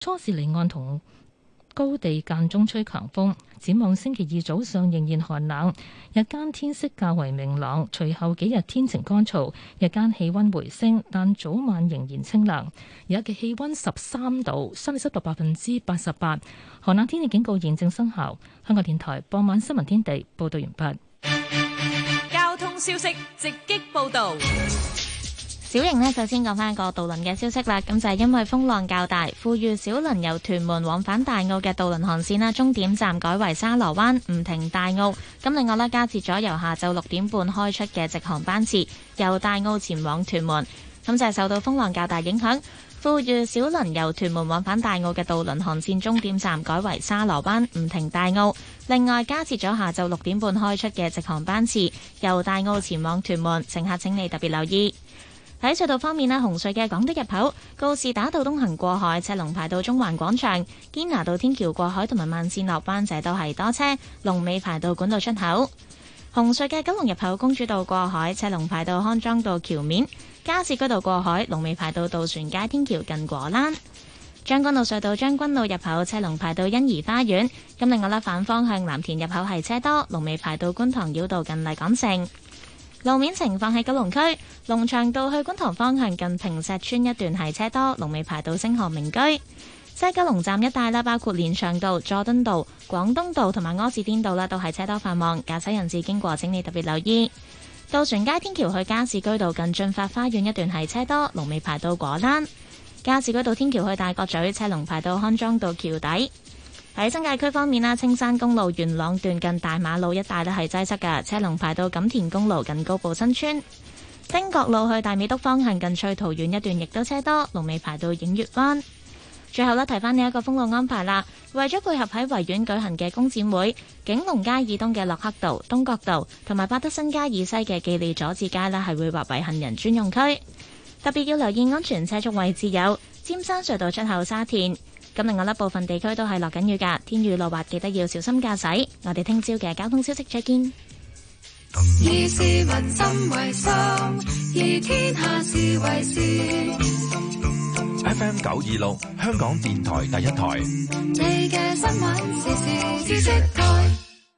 初時離岸同高地間中吹強風，展望星期二早上仍然寒冷，日間天色較為明朗，隨後幾日天晴乾燥，日間氣溫回升，但早晚仍然清涼。而家嘅氣溫13度，相對濕度88%，寒冷天氣警告現正生效。香港電台傍晚新聞天地報道完畢。 交通消息直擊報道。 小瑩呢，首先講翻個渡輪嘅消息啦。咁就係因為風浪較大，富裕小輪由屯門往返大澳嘅渡輪航線啦，終點站改為沙螺灣，唔停大澳。咁另外呢，加設咗由下晝6點半開出嘅直航班次，由大澳前往屯門。咁就係受到風浪較大影響，富裕小輪由屯門往返大澳嘅渡輪航線終點站改為沙螺灣，唔停大澳。另外加設咗下晝6點半開出嘅直航班次，由大澳前往屯門。乘客請你特別留意。喺隧道方面咧，紅隧嘅港島入口告士打道東行過海，車龍排到中環廣場；堅拿道天橋過海同埋慢線落灣仔都係多車，龍尾排到管道出口。紅隧嘅九龍入口公主道過海，車龍排到康莊道橋面；加士居道過海，龍尾排到渡船街天橋近果欄。將軍澳隧道將軍澳入口車龍排到欣怡花園。咁另外咧，反方向藍田入口係車多，龍尾排到觀塘繞道近麗港城。路面情況喺九龍區龍翔道去觀塘方向近坪石邨一段係車多，龍尾排到星河名居。西九龍站一帶啦，包括連翔道、佐敦道、廣東道同埋柯士甸道啦，都係車多繁忙，駕駛人士經過請你特別留意。渡船街天橋去加士居道近駿發花園一段係車多，龍尾排到果欄。加士居道天橋去大角咀車龍排到康莊道橋底。喺新界區方面啦，青山公路元朗段近大馬路一帶咧係擠塞嘅，車龍排到錦田公路近高步新村。汀角路去大美督方向近翠桃苑一段亦都車多，龍尾排到映月灣。最後咧，提翻呢一個封路安排啦，為咗配合喺維園舉行嘅工展會，景隆街以東嘅駱克道、東角道同埋百德新街以西嘅記利佐治街咧係會劃為行人專用區，特別要留意安全車速位置有尖山隧道出口沙田。咁另外咧，部分地區都係落緊雨㗎，天雨路滑，記得要小心駕駛。我哋聽朝嘅交通消息再見。 以市民心為心，以天下事為事。 FM 926，香港電台第一台。 你嘅新聞時事知識台。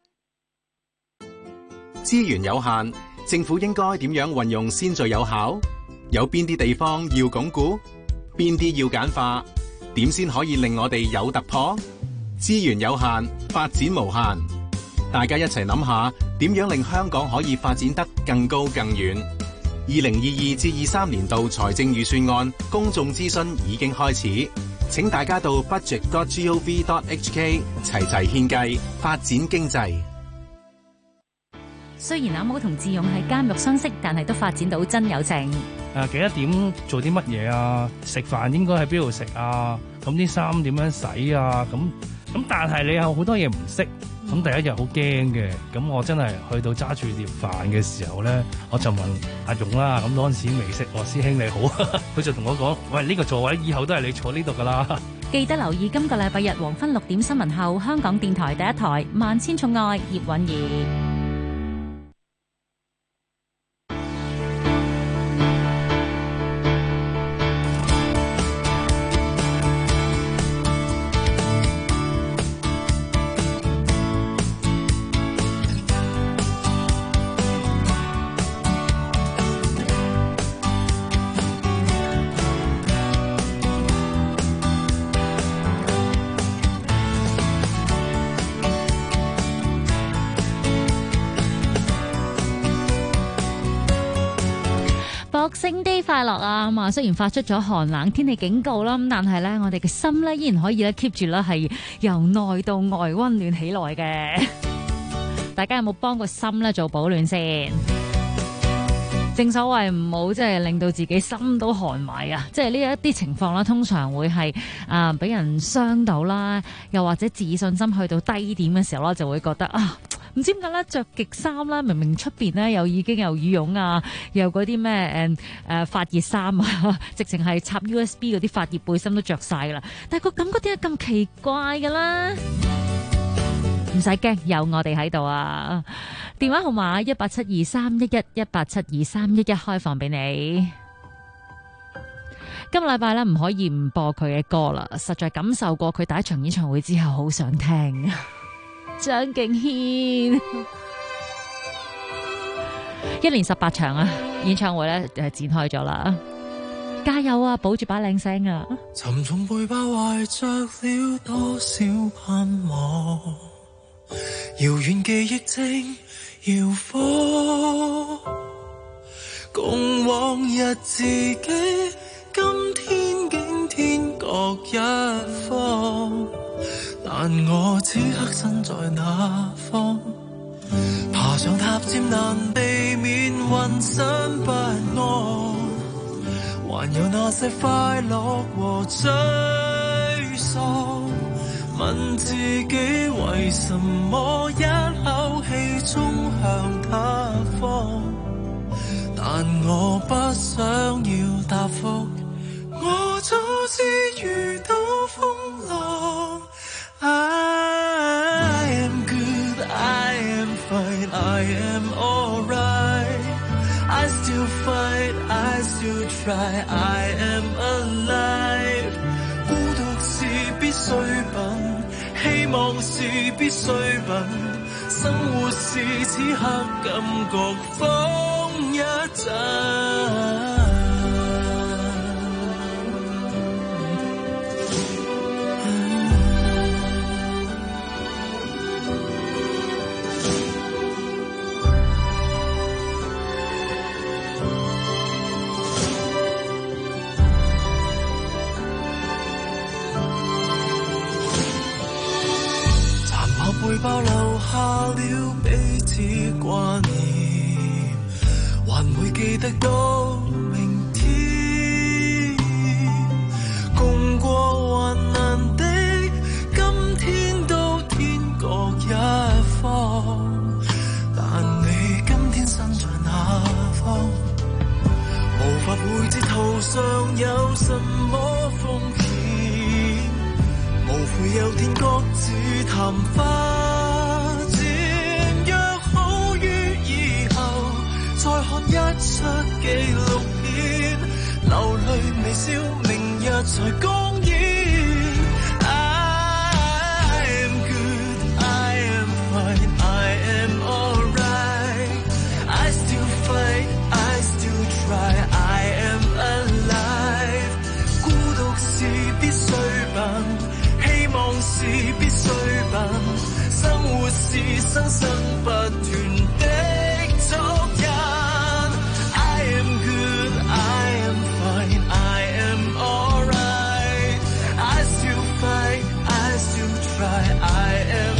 資源有限，政府應該點樣運用先最有效？有邊啲地方要鞏固？邊啲要簡化？點先可以令我哋有突破？資源有限，發展無限。大家一齊諗下，點樣令香港可以發展得更高更遠？2022至23年度財政預算案公眾諮詢已經開始，請大家到 budget.gov.hk 齊齊獻計，發展經濟。 雖然阿毛同智勇係監獄相識，但係都發展到真友情。 幾多點做啲乜嘢啊？食飯應該喺邊度食啊？咁啲衫點樣洗啊？咁但係你有好多嘢唔識，咁第一日好驚嘅。咁我真係去到揸住碟飯嘅時候咧，我就問阿勇啦。咁嗰陣時未識，師兄你好，佢就同我講：喂，呢個座位以後都係你坐呢度噶啦。 記得留意今個禮拜日黃昏6點新聞後，香港電台第一台《萬千寵愛》葉韻儀。 Boxing Day 快樂啊！咁啊，雖然發出咗寒冷天氣警告啦，咁但係咧，我哋嘅心咧依然可以咧 keep 住咧係由內到外溫暖起來嘅。大家有冇幫個心咧做保暖先？正所謂唔好即係令到自己心都寒埋啊！即係呢一啲情況啦，通常會係俾人傷到啦，又或者自信心去到低點嘅時候啦，就會覺得啊〜唔知點解咧，着極衫啦，明明出邊咧又已經有羽絨啊，又嗰啲咩發熱衫啊，直情係插 USB 嗰啲發熱背心都着晒噶啦，但係個感覺點解咁奇怪噶啦？唔使驚，有我哋喺度啊！電話號碼187231187231開放俾你。 今個禮拜咧唔可以唔播佢嘅歌啦，實在感受過佢第一場演唱會之後，好想聽張敬軒。一連18場啊，演唱會咧展開咗啦，加油啊，保住把靚聲啊！ 沉重背包懷着了多少盼望，遙遠記憶正搖晃，共往日自己，今天竟天各一方，但我此刻身在哪方？爬上塔尖難避免渾身不安，還有那些快樂和沮喪，問自己為什麼一口氣衝向他方，但我不想要答覆，我早知遇到風浪。I am good, I am fine, I am alright. I still fight, I still try, I am alive. 孤獨是必需品，希望是必需品，生活是此刻感覺風一陣。背包留下了彼此掛念，還會記得到明天。共過患難的今天都天各一方，但你今天身在哪方？無法會知途上有什麼風險，無悔有天各自談花漸約好於以後再看一出紀錄片，流淚微笑明日才公演。I am good, I am fine, I am alright. I still fight, I still try, I am alive. 孤獨是必需品，希望是必需品，生活是生生不斷的足印。I am good, I am fine, I am alright. I still fight, I still try, I am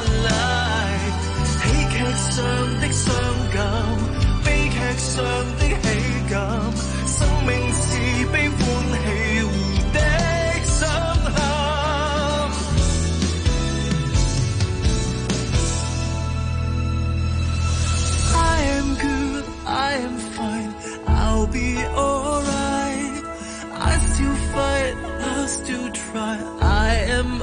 alive. 喜劇上的傷感，悲劇上的喜感，生命是悲歡喜互的傷痕。I am fine, I'll be alright. I still fight, I still try, I am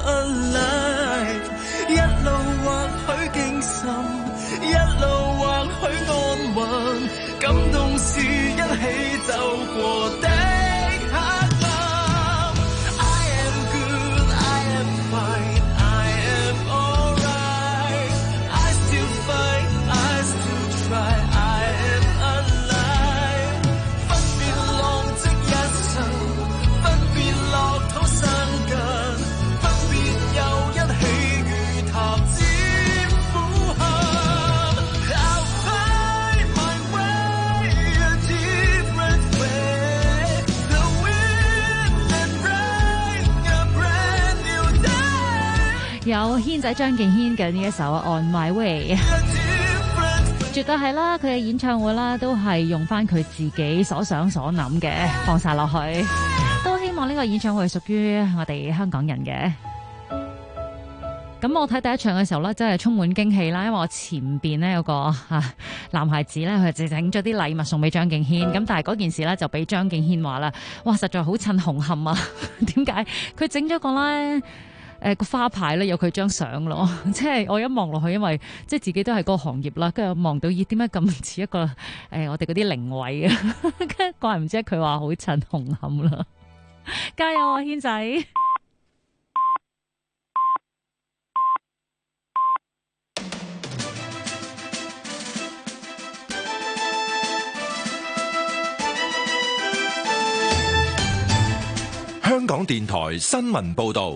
alive. 一路或許驚心，一路或許安穩，感動是一起走過的黑暗。I am good, I am fine, I am alright. I still fight, I still try, I am alive. 分別浪跡一生，分別落土生根，分別又一起與塔尖俯瞰。I'll find my way a different way. The wind and rain, a brand new day. 有軒仔張敬軒嘅呢一首 On My Way， 絕對係啦，佢嘅演唱會啦，都係用翻佢自己所想所諗嘅放晒落去，都希望呢個演唱會屬於我哋香港人嘅。咁我睇第一場嘅時候咧，真係充滿驚喜啦，因為我前邊咧有個男孩子咧，佢就整咗啲禮物送俾張敬軒，咁但係嗰件事咧就俾張敬軒話啦，哇，實在好襯紅磡啊！點解佢整咗個咧？個花牌咧有佢張相咯，即係我一望落去，因為即係自己都係嗰個行業啦，跟住望到咦點解咁似一個我哋嗰啲靈位啊，跟住怪唔知佢話好襯紅磡啦。 加油啊，軒仔！ 香港電台新聞報道。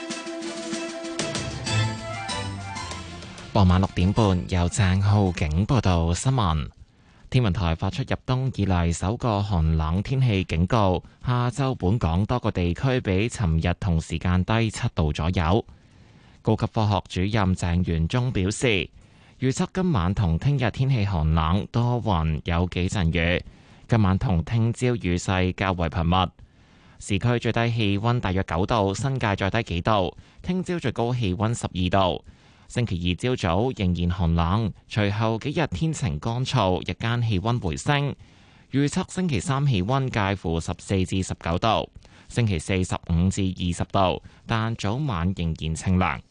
傍晚6點半，由鄭浩景報道新聞。天文台發出入冬以嚟首個寒冷天氣警告，下晝本港多個地區比尋日同時間低7度左右。高級科學主任鄭元忠表示，預測今晚同聽日天氣寒冷，多雲，有幾陣雨。今晚同聽朝雨勢較為頻密。市區最低氣溫大約9度，新界再低幾度。聽朝最高氣溫12度。星期二朝早仍然寒冷，隨後幾日天晴乾燥，日間氣溫回升。預測星期三氣溫介乎14至19度，星期四15至20度，但早晚仍然清涼。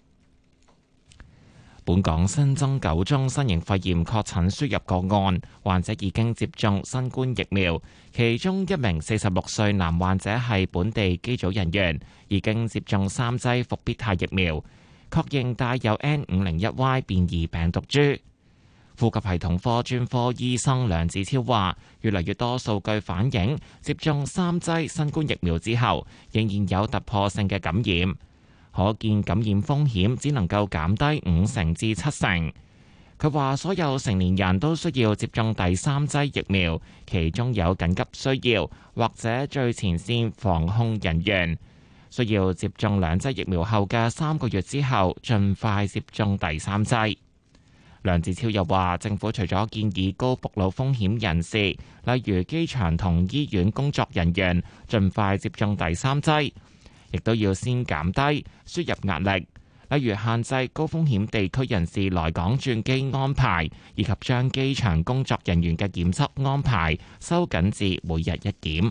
本港新增9宗新型肺炎確診輸入個案，患者已經接種新冠疫苗，其中一名46歲男患者係本地機組人員，已經接種3劑復必泰疫苗，確認帶有 N501Y 變異病毒株。呼吸系統科專科醫生梁子超話，越嚟越多數據反映接種3劑新冠疫苗之後，仍然有突破性嘅感染。可見感染風險只能夠減低5成至7成。佢話所有成年人都需要接種第3劑疫苗，其中有緊急需要或者最前線防控人員需要接種2劑疫苗後嘅3個月之後，盡快接種第3劑。梁子超又話，政府除咗建議高暴露風險人士，例如機場同醫院工作人員，盡快接種第3劑，亦都要先減低輸入壓力，例如限制高風險地區人士來港轉機安排，以及將機場工作人員嘅檢測安排收緊至每日1檢。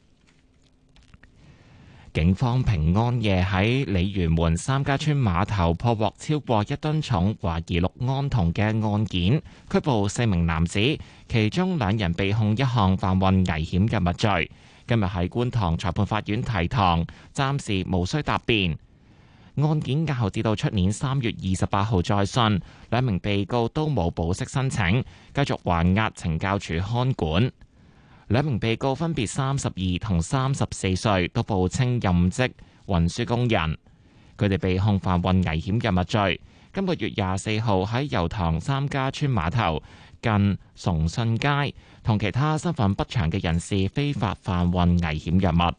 警方平安夜喺鯉魚門三家村碼頭破獲超過1噸重懷疑氯胺酮嘅案件，拘捕4名男子，其中2人被控一項販運危險藥物罪。今日喺觀塘裁判法院提堂，暫時無需答辯。案件押後至到出年3月28號再訊。2名被告都冇保釋申請，繼續還押懲教署看管。2名被告分別32同34歲，都報稱任職運輸工人。佢哋被控販運危險藥物罪。今個月24號喺油塘三家村碼頭近崇信街，同其他身份不詳嘅人士非法販運危險藥物。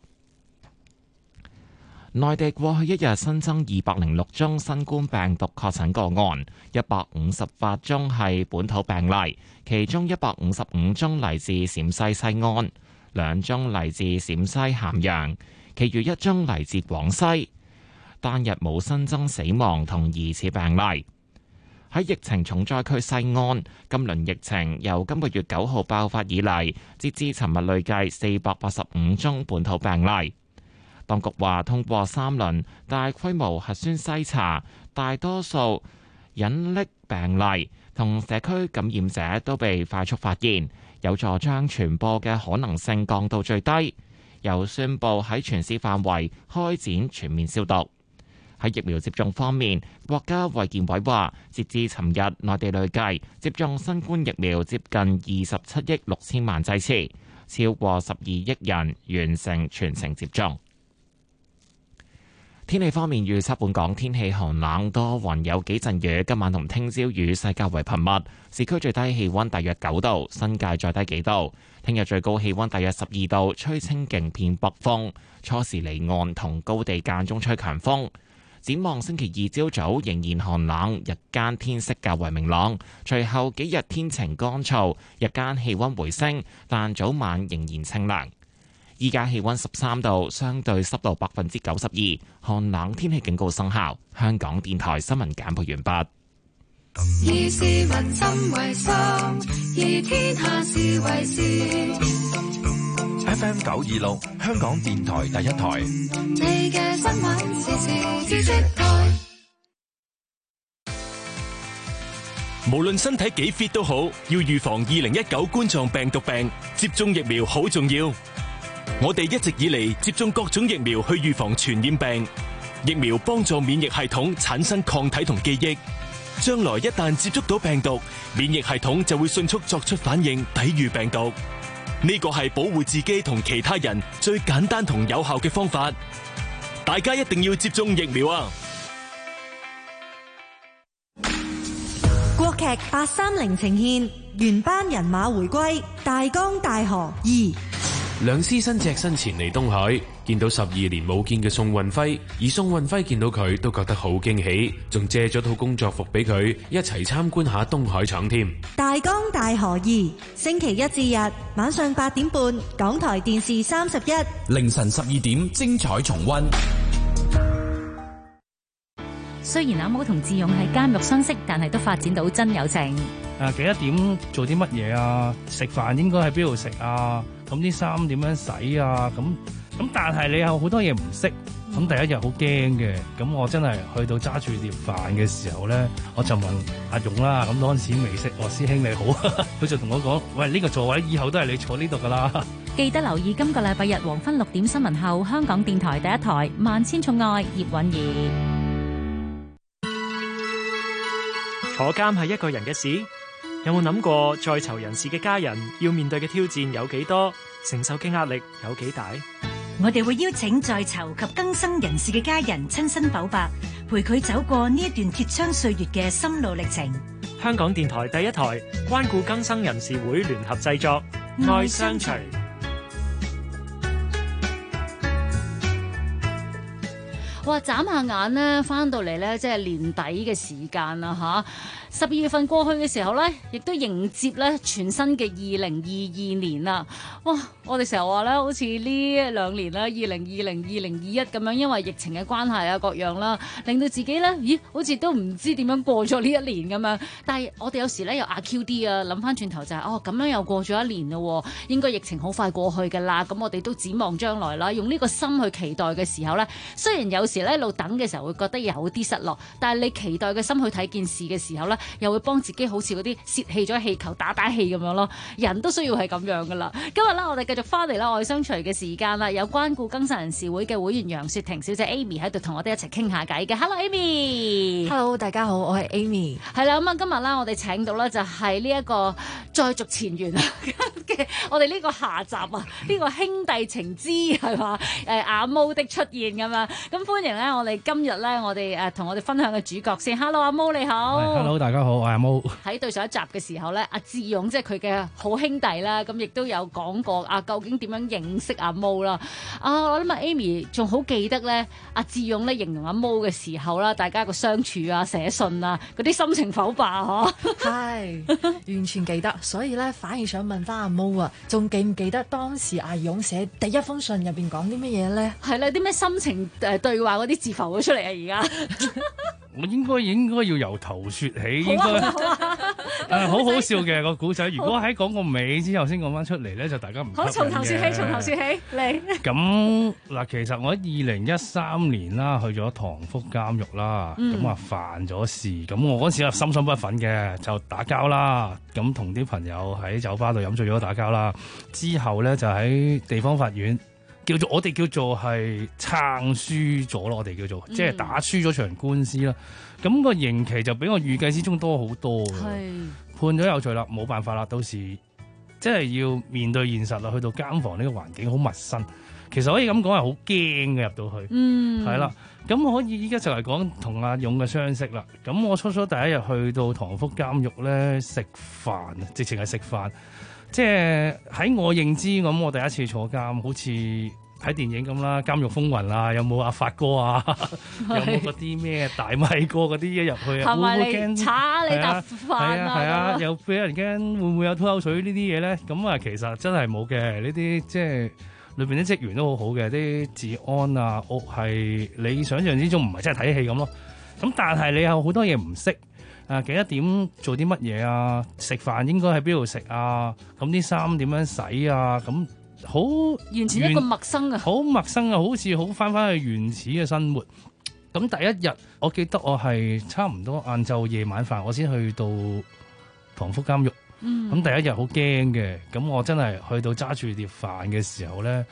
內地過去一日新增206宗新冠病毒確診個案，158宗係本土病例，其中155宗嚟自陝西西安，2宗嚟自陝西咸陽，其餘1宗嚟自廣西。單日冇新增死亡同疑似病例。喺疫情重災區西安，今輪疫情由今個月9號爆發以嚟，截至尋日累計485宗本土病例。當局話，通過3輪大規模核酸篩查，大多數隱匿病例同社區感染者都被快速發現，有助將傳播嘅可能性降到最低。又宣布喺全市範圍開展全面消毒。喺疫苗接種方面，國家衛健委話，截至尋日，內地累計接種新冠疫苗接近27億6千萬劑次，超過12億人完成全程接種。天氣方面預測，本港天氣寒冷，多雲有幾陣雨。今晚同聽朝雨勢較為頻密，市區最低氣溫大約9度，新界再低幾度。聽日最高氣溫大約12度，吹清勁偏北風，初時離岸同高地間中吹強風。展望星期二朝早仍然寒冷，日間天色較為明朗，隨後幾日天晴乾燥，日間氣溫回升，但早晚仍然清涼。依家氣溫13度，相對濕度92%，寒冷天氣警告生效。香港電台新聞簡報完畢。 以市民心為心，以天下事為事。 FM 926，香港電台第一台。 你嘅新聞時事知識台。 無論身體幾 fit 都好，要預防2019冠狀病毒病，接種疫苗好重要。 我哋一直以嚟接種各種疫苗去預防傳染病，疫苗幫助免疫系統產生抗體同記憶，將來一旦接觸到病毒，免疫系統就會迅速作出反應，抵禦病毒。呢個係保護自己同其他人最簡單同有效嘅方法，大家一定要接種疫苗啊！ 國劇830呈現原班人馬回歸，大江大河2。 梁思申隻身前嚟東海，見到12年冇見嘅宋運輝，而宋運輝見到佢都覺得好驚喜，仲借咗套工作服俾佢，一齊參觀下東海廠添。 大江大河2，星期一至日晚上8點半，港台電視31， 凌晨12點精彩重溫。 雖然阿毛同智勇係監獄相識，但係都發展到真友情。 幾多點做啲乜嘢啊？食飯應該喺邊度食啊？咁啲衫點樣洗啊？咁但係你有好多嘢唔識，咁第一日好驚嘅。咁我真係去到揸住碟飯嘅時候咧，我就問阿勇啦。咁嗰陣時未識，我師兄你好，佢就同我講：喂，呢個座位以後都係你坐呢度噶啦。 記得留意今個禮拜日黃昏6點新聞後，香港電台第一台《萬千寵愛》葉韻儀。 坐監係一個人嘅事，有冇諗過在囚人士嘅家人要面對嘅挑戰有幾多，承受嘅壓力有幾大？ 我哋會邀請在囚及更生人士嘅家人親身剖白，陪佢走過呢一段鐵窗歲月嘅心路歷程。 香港電台第一台關顧更生人士會聯合製作《愛相隨》。 哇！眨下眼咧，翻到嚟咧，即係年底嘅時間啦嚇。12月份過去嘅時候咧，亦都迎接咧全新嘅2022年啦。哇！我哋成日話咧，好似呢2年啦，2020、2021咁樣，因為疫情嘅關係啊，各樣啦，令到自己咧，咦，好似都唔知點樣過咗呢一年咁樣。但係我哋有時咧又阿 Q 啲啊，諗翻轉頭就係咁樣又過咗一年咯，應該疫情好快過去㗎啦。咁我哋都展望將來啦，用呢個心去期待嘅時候咧，雖然有時咧一路等嘅時候會覺得有啲失落，但係你期待嘅心去睇件事嘅時候咧，又會幫自己好似嗰啲泄氣咗氣球打氣咁樣咯。人都需要係咁樣噶啦。今日咧我哋繼續翻嚟啦，愛相隨嘅時間啦，有關顧更生人士會嘅會員楊雪婷小姐 Amy 喺度同我哋一齊傾下偈嘅。Hello Amy。Hello 大家好，我係 Amy。 係啦，咁啊今日咧我哋請到咧就係呢一個再續前緣嘅我哋呢個下集啊，呢個兄弟情之係嘛阿毛的出現咁樣。咁歡迎咧我哋今日咧我哋同我哋分享嘅主角先。Hello 阿毛你好。 Hello 大家好，我係阿毛。 喺對上一集嘅時候咧，阿智勇即係佢嘅好兄弟啦，咁亦都有講過究竟點樣認識阿毛啦。我諗阿 Amy 仲好記得咧，阿智勇咧形容阿毛嘅時候啦，大家個相處啊、寫信啊嗰啲心情剖白嗬。 係完全記得，所以咧反而想問翻阿毛啊，仲記唔記得當時阿勇寫第一封信入邊講啲乜嘢咧？ 係啦，啲咩心情對話嗰啲字浮咗出嚟啊！而家我應該要由頭説起，應該好好笑嘅個古仔。如果喺講個尾之後先講翻出嚟咧，就大家唔好。從頭説起，從頭説起嚟。 咁嗱，其實我喺2013年啦，去咗塘福監獄啦，咁犯咗事，咁我嗰時啊心不忿嘅，就打交啦，咁同啲朋友喺酒吧度飲醉咗打交啦，之後咧就喺地方法院。我哋叫做係撐輸咗咯，我哋叫做即係打輸咗場官司啦。咁個刑期就比我預計之中多好多嘅，判咗有罪啦，冇辦法啦，到時即係要面對現實啦。去到監房呢個環境好陌生，其實可以咁講係好驚嘅入到去，係啦。咁可以依家就嚟講同阿勇嘅相識啦。咁我初第一日去到塘福監獄咧食飯，直情係食飯。即係喺我認知咁，我第一次坐監，好似睇電影咁啦，《監獄風雲》啊，有冇阿發哥啊？有冇嗰啲咩大米哥嗰啲一入去啊？會唔會驚查你搭飯啊？ 係啊，又俾人驚會唔會有吐口水呢啲嘢咧？咁啊，其實真係冇嘅。呢啲即係裏邊啲職員都好好嘅，啲治安啊，係你想象之中唔係真係睇戲咁咯。咁但係你有好多嘢唔識。幾多點做啲乜嘢啊？食飯應該喺邊度食啊？咁啲衫點樣洗啊？咁好完全一個陌生啊！ 好陌生啊！好似好翻去原始嘅生活。咁第一日我記得我係差唔多晏晝夜晚飯，我先去到塘福監獄。咁第一日好驚嘅，咁我真係去到揸住碟飯嘅時候咧，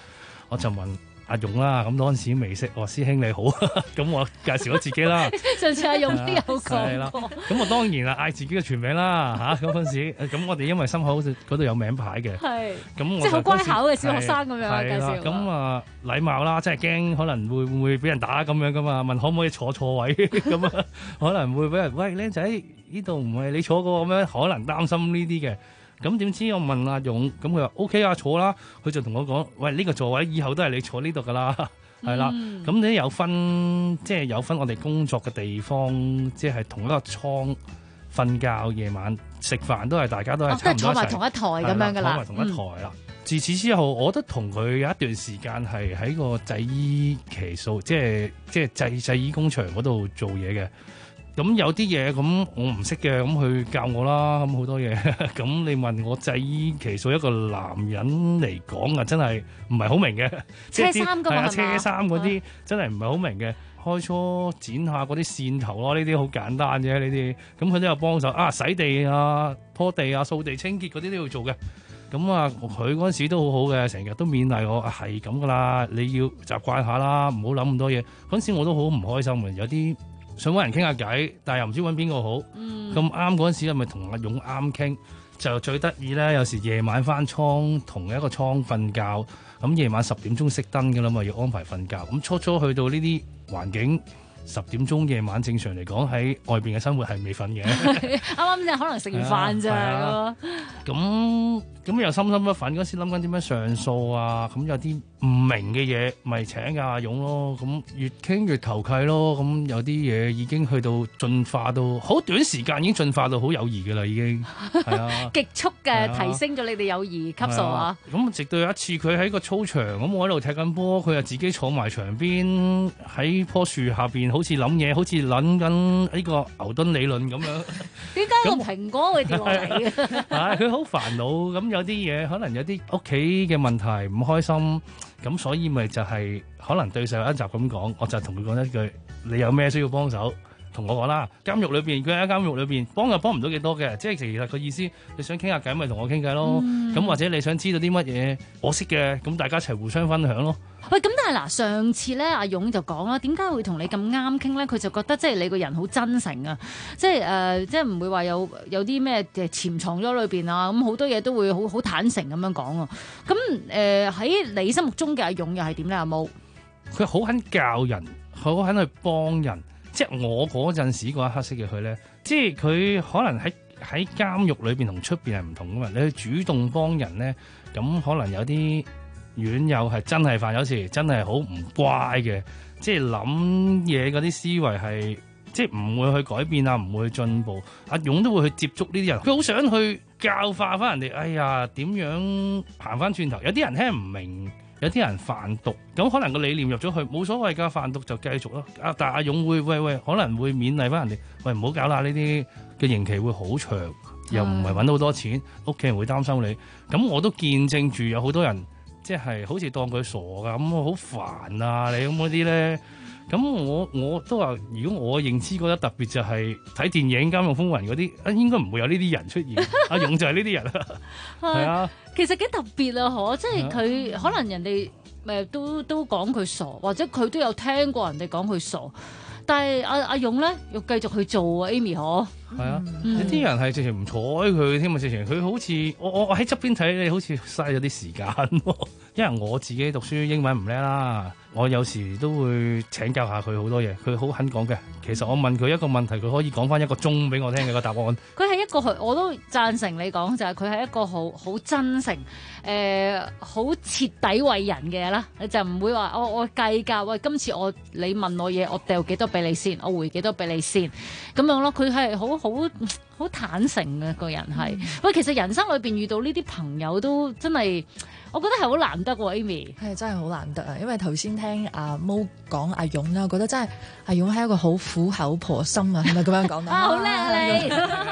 我就問阿勇啦，咁嗰陣時未識，我師兄你好，咁我介紹咗自己啦。 上次阿勇都有講過。 係啦，咁我當然啦，嗌自己嘅全名啦嚇。嗰陣時，咁我哋因為心口嗰度有名牌嘅， 係， 咁即係好乖巧嘅小學生咁樣介紹。 咁啊禮貌啦，即係驚可能會唔會俾人打咁樣噶嘛？問可唔可以坐錯位咁啊？可能會俾人喂僆仔，呢度唔係你坐過咁樣，可能擔心呢啲嘅。咁點知我問阿勇，咁佢話 OK 啊，坐啦。佢就同我講：喂，呢個座位以後都係你坐呢度噶啦，係啦。咁你有分，即係有分我哋工作嘅地方，即係同一個倉瞓覺，夜晚食飯都係大家都係差唔多一齊， 坐埋同一台咁樣噶啦， 坐埋同一台啦。自此之後，我覺得同佢有一段時間係喺個製衣期數，即係製衣工場嗰度做嘢嘅。咁有啲嘢咁我唔識嘅，咁佢教我啦，咁好多嘢。咁你問我製衣其數一個男人嚟講啊，真係唔係好明嘅。 車衫㗎嘛， 車衫嗰啲真係唔係好明嘅。開初剪下嗰啲線頭咯，呢啲好簡單啫，呢啲。咁佢都有幫手啊，洗地啊、拖地啊、掃地清潔嗰啲都要做嘅。咁啊，佢嗰陣時都好好嘅，成日都勉勵我係咁噶啦，你要習慣下啦，唔好諗咁多嘢。嗰陣時我都好唔開心嘅，有啲想揾人傾下偈，但係又唔知揾邊個好。咁啱嗰陣時，咪同阿勇啱傾，就最得意咧。有時夜晚翻倉，同一個倉瞓覺，咁夜晚10點鐘熄燈㗎啦嘛，要安排瞓覺。咁初初去到呢啲環境，10點鐘夜晚正常嚟講喺外邊嘅生活係未瞓嘅。 啱啱即係可能食完飯咋。 咁又心心不忿，嗰時諗緊點樣上訴啊？咁有啲唔明嘅嘢，咪請阿勇咯。咁越傾越投契咯。咁有啲嘢已經去到進化到好短時間，已經進化到好友誼嘅啦，已經係啊， 極速嘅提升咗你哋友誼級數啊！ 咁直到有一次佢喺個操場，咁我喺度踢緊波，佢又自己坐埋牆邊喺棵樹下邊，好似諗嘢，好似諗緊呢個牛頓理論咁樣。 點解個蘋果會掉落嚟嘅？ 係佢好煩惱咁。有啲嘢可能有啲屋企嘅問題唔開心，咁所以咪就係可能對上一集咁講，我就同佢講一句：你有咩需要幫手，同我講啦。監獄裏邊，佢喺監獄裏邊幫又幫唔到幾多嘅，即係其實個意思，你想傾下偈咪同我傾偈咯。咁或者你想知道啲乜嘢我識嘅，咁大家一齊互相分享咯。 喂，咁但係嗱，上次咧阿勇就講啦，點解會同你咁啱傾咧？佢就覺得即係你個人好真誠啊，即係唔會話有啲咩潛藏咗裏邊啊，咁好多嘢都會好坦誠咁樣講啊。咁喺你心目中嘅阿勇又係點咧？阿毛佢好肯教人，好肯去幫人。即係我嗰陣時嗰一刻識嘅佢咧，即係佢可能喺監獄裏邊同出邊係唔同噶嘛。你去主動幫人咧，咁可能有啲院友係真係犯咗事，真係好唔乖嘅，即係諗嘢嗰啲思維係即係唔會去改變啊，唔會去進步。阿勇都會去接觸呢啲人，佢好想去教化翻人哋。哎呀，點樣行翻轉頭？有啲人聽唔明。有啲人販毒，咁可能個理念入咗去冇所謂㗎，販毒就繼續咯。但阿勇會喂，可能會勉勵翻人哋，喂唔好搞啦，呢啲嘅刑期會好長，又唔係揾到好多錢，屋企人會擔心你。咁我都見證住有好多人，即係好似當佢傻㗎，咁好煩啊你咁嗰啲咧。咁我都話，如果我認知覺得特別就係睇電影《監獄風雲》嗰啲，應該唔會有呢啲人出現。阿勇就係呢啲人啦，係啊。 其實幾特別啊，即係佢可能人哋都講佢傻，或者佢都有聽過人哋講佢傻，但係阿勇咧要繼續去做啊 Amy 嗬。 係啊，有啲人係直情唔睬佢添啊！直情佢好似我喺側邊睇，你好似嘥咗啲時間。因為我自己讀書英文唔叻啦，我有時都會請教下佢好多嘢，佢好肯講嘅。其實我問佢一個問題，佢可以講翻一個鐘俾我聽嘅個答案。 佢係一個我都贊成你講，就係佢係一個好真誠、好徹底為人嘅啦。你就唔會話我計較，喂，今次你問我嘢，我掉幾多俾你先，我回幾多俾你先咁樣咯。佢係好坦誠嘅個人係。喂，其實人生裏邊遇到呢啲朋友都真係，我覺得係好難得喎 ，Amy 係真係好難得啊！因為頭先聽阿毛講阿勇啦，我覺得真係阿勇係一個好苦口婆心啊，係咪咁樣講啊？ 好叻你，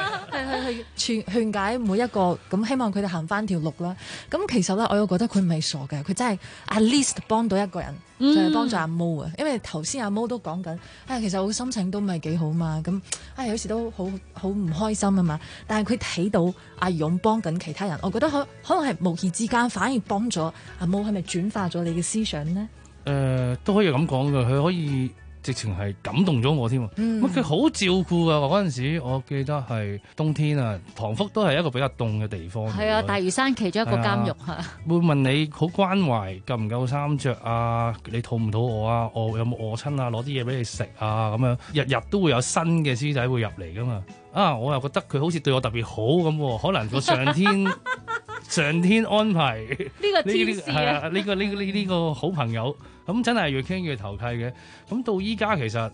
係去勸解每一個，咁希望佢哋行翻條路啦。咁其實咧，我又覺得佢唔係傻嘅，佢真係 at least 幫到一個人，就係幫咗阿毛啊。因為頭先阿毛都講緊，其實我心情都唔係幾好嘛，咁有時都好唔開心啊嘛。但係佢睇到阿勇幫緊其他人，我覺得可能係無意之間反而幫咗阿毛，係咪轉化咗你嘅思想呢？ 都可以咁講嘅，佢可以直情係感動咗我添。佢好照顧啊！嗰陣時，我記得係冬天啊，塘福都係一個比較凍嘅地方。 係啊，大嶼山其中一個監獄嚇。 會問你好關懷，夠唔夠衫着啊？你肚唔肚餓啊？有冇餓親啊？攞啲嘢俾你食啊？咁樣日日都會有新嘅師仔會入嚟噶嘛。我又覺得佢好似對我特別好咁，可能個上天安排呢個天使啊， 呢個好朋友，咁真係越傾越投契嘅。咁到依家其實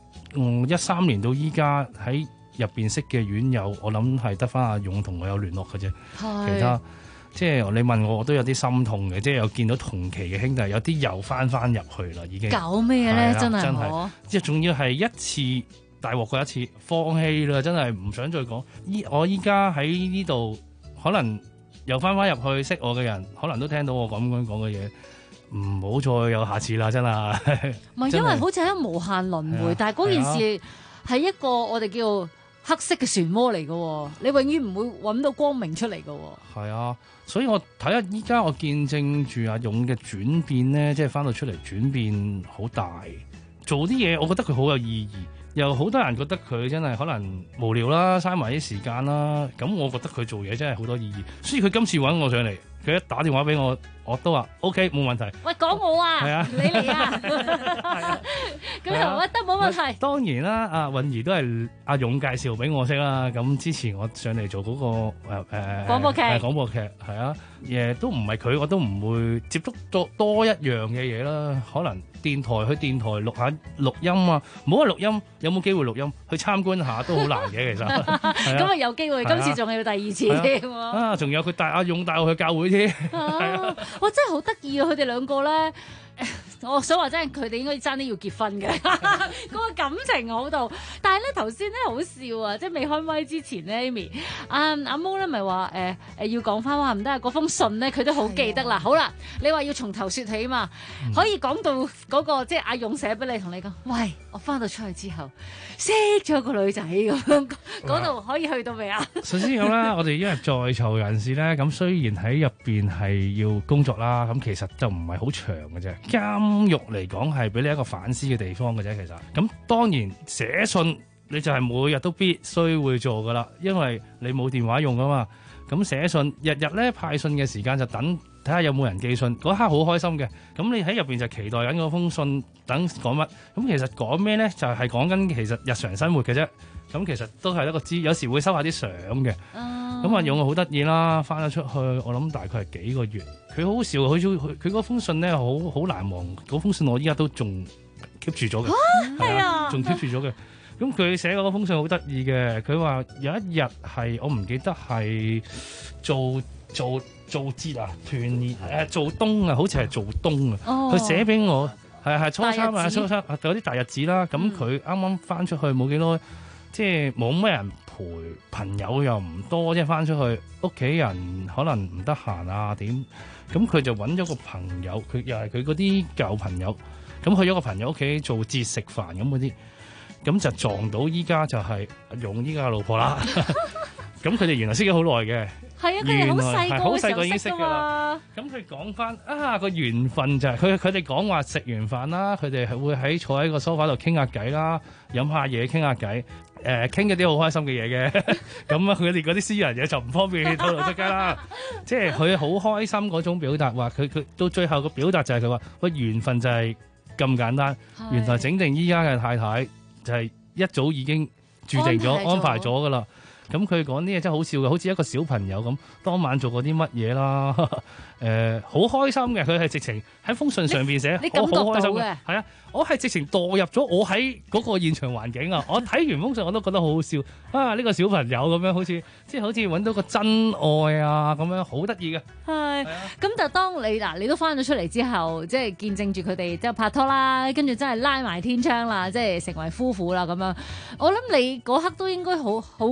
13年到依家喺入邊識嘅院友，我諗係得翻阿勇同我有聯絡嘅啫。其他即係你問我都有啲心痛嘅，即係有見到同期嘅兄弟有啲又翻入去啦，已經搞咩咧？真係即係仲要係一次大鑊過一次，放棄啦，真係唔想再講。我依家喺呢度可能又翻入去識我嘅人，可能都聽到我咁樣講嘅嘢，唔好再有下次啦，真係。 唔係因為好似喺無限輪迴，但係嗰件事係一個我哋叫黑色嘅漩渦嚟嘅，你永遠唔會揾到光明出嚟嘅。 係啊，所以我睇下依家我見證住阿勇嘅轉變咧，即係翻到出嚟轉變好大，做啲嘢我覺得佢好有意義。又好多人覺得佢真係可能無聊啦，嘥埋啲時間啦。咁我覺得佢做嘢真係好多意義。所以佢今次揾我上嚟，佢一打電話俾我，我都話 OK 冇問題。 喂，講我啊， 係啊， 你嚟啊，咁又我得冇問題。 當然啦，阿韻儀都係阿勇介紹俾我識啦。咁之前我上嚟做嗰個廣播劇， 廣播劇係啊，都唔係佢，我都唔會接觸多一樣嘅嘢啦。可能電台去電台錄下錄音啊，唔好話錄音，有冇機會錄音去參觀下都好難嘅，其實。 咁啊有機會，今次仲要第二次添喎。 仲有佢帶阿勇帶我去教會添。 哇！真係好得意啊！佢哋兩個咧，我想話真係佢哋應該爭啲要結婚嘅，嗰個感情好到。但係咧頭先咧好笑啊！即係未開麥之前咧 ，Amy 阿毛咧咪話要講翻話唔得啊！嗰封信咧佢都好記得啦。好啦，你話要從頭説起嘛，可以講到嗰個即係阿勇寫俾你同你講，喂，我翻到出去之後識咗個女仔咁樣，嗰度可以去到未啊？ 首先咁啦，我哋因為在囚人士咧，咁雖然喺入邊係要工作啦，咁其實就唔係好長嘅啫。監獄嚟講係俾你一個反思嘅地方嘅啫，其實。咁當然寫信你就係每日都必須會做噶啦，因為你冇電話用噶嘛。咁寫信日日咧派信嘅時間就等睇下有冇人寄信，嗰刻好開心嘅。咁你喺入邊就期待緊嗰封信，等講乜？咁其實講咩咧？就係講緊其實日常生活嘅啫。咁其實都係一個有時會收下啲相嘅。咁阿勇好得意啦，翻咗出去，我諗大概係幾個月。佢好笑，佢嗰封信咧好難忘。嗰封信我依家都仲 keep 住咗嘅，係啊，仲 keep 住咗嘅。咁佢寫嗰封信好得意嘅，佢話有一日係我唔記得係做節啊，團年做冬啊，好似係做冬啊。佢寫俾我係初三啊，初三有啲大日子啦。咁佢啱啱翻出去冇幾耐，即係冇咩人陪，朋友又唔多，即係翻出去屋企人可能唔得閒啊點。咁佢就揾咗個朋友，佢又係佢嗰啲舊朋友，咁去咗個朋友屋企做節食飯咁嗰啲。咁就撞到依家就係勇依家嘅老婆啦。咁佢哋原來識咗好耐嘅， 係啊，佢哋好細個已經識㗎啦。 咁佢講翻個緣分就係佢哋講話食完飯啦，佢哋係會坐喺個梳化度傾下偈啦，飲下嘢傾下偈，傾嗰啲好開心嘅嘢嘅。咁佢哋嗰啲私人嘢就唔方便透露出街啦。即係佢好開心嗰種表達，話佢到最後個表達就係佢話個緣分就係咁簡單。原來整定依家嘅太太就係一早已經注定咗安排咗㗎啦。咁佢講啲嘢真係好笑嘅，好似一個小朋友咁，當晚做過啲乜嘢啦？好開心嘅，佢係直情喺封信上邊寫，我好開心嘅。係啊，我係直情墮入咗我喺嗰個現場環境啊！我睇完封信我都覺得好好笑啊！呢個小朋友咁樣好似揾到個真愛啊咁樣，好得意嘅。 係，咁但係當你都翻咗出嚟之後，即係見證住佢哋即係拍拖啦，跟住真係拉埋天窗啦，即係成為夫婦啦咁樣。我諗你嗰刻都應該好激動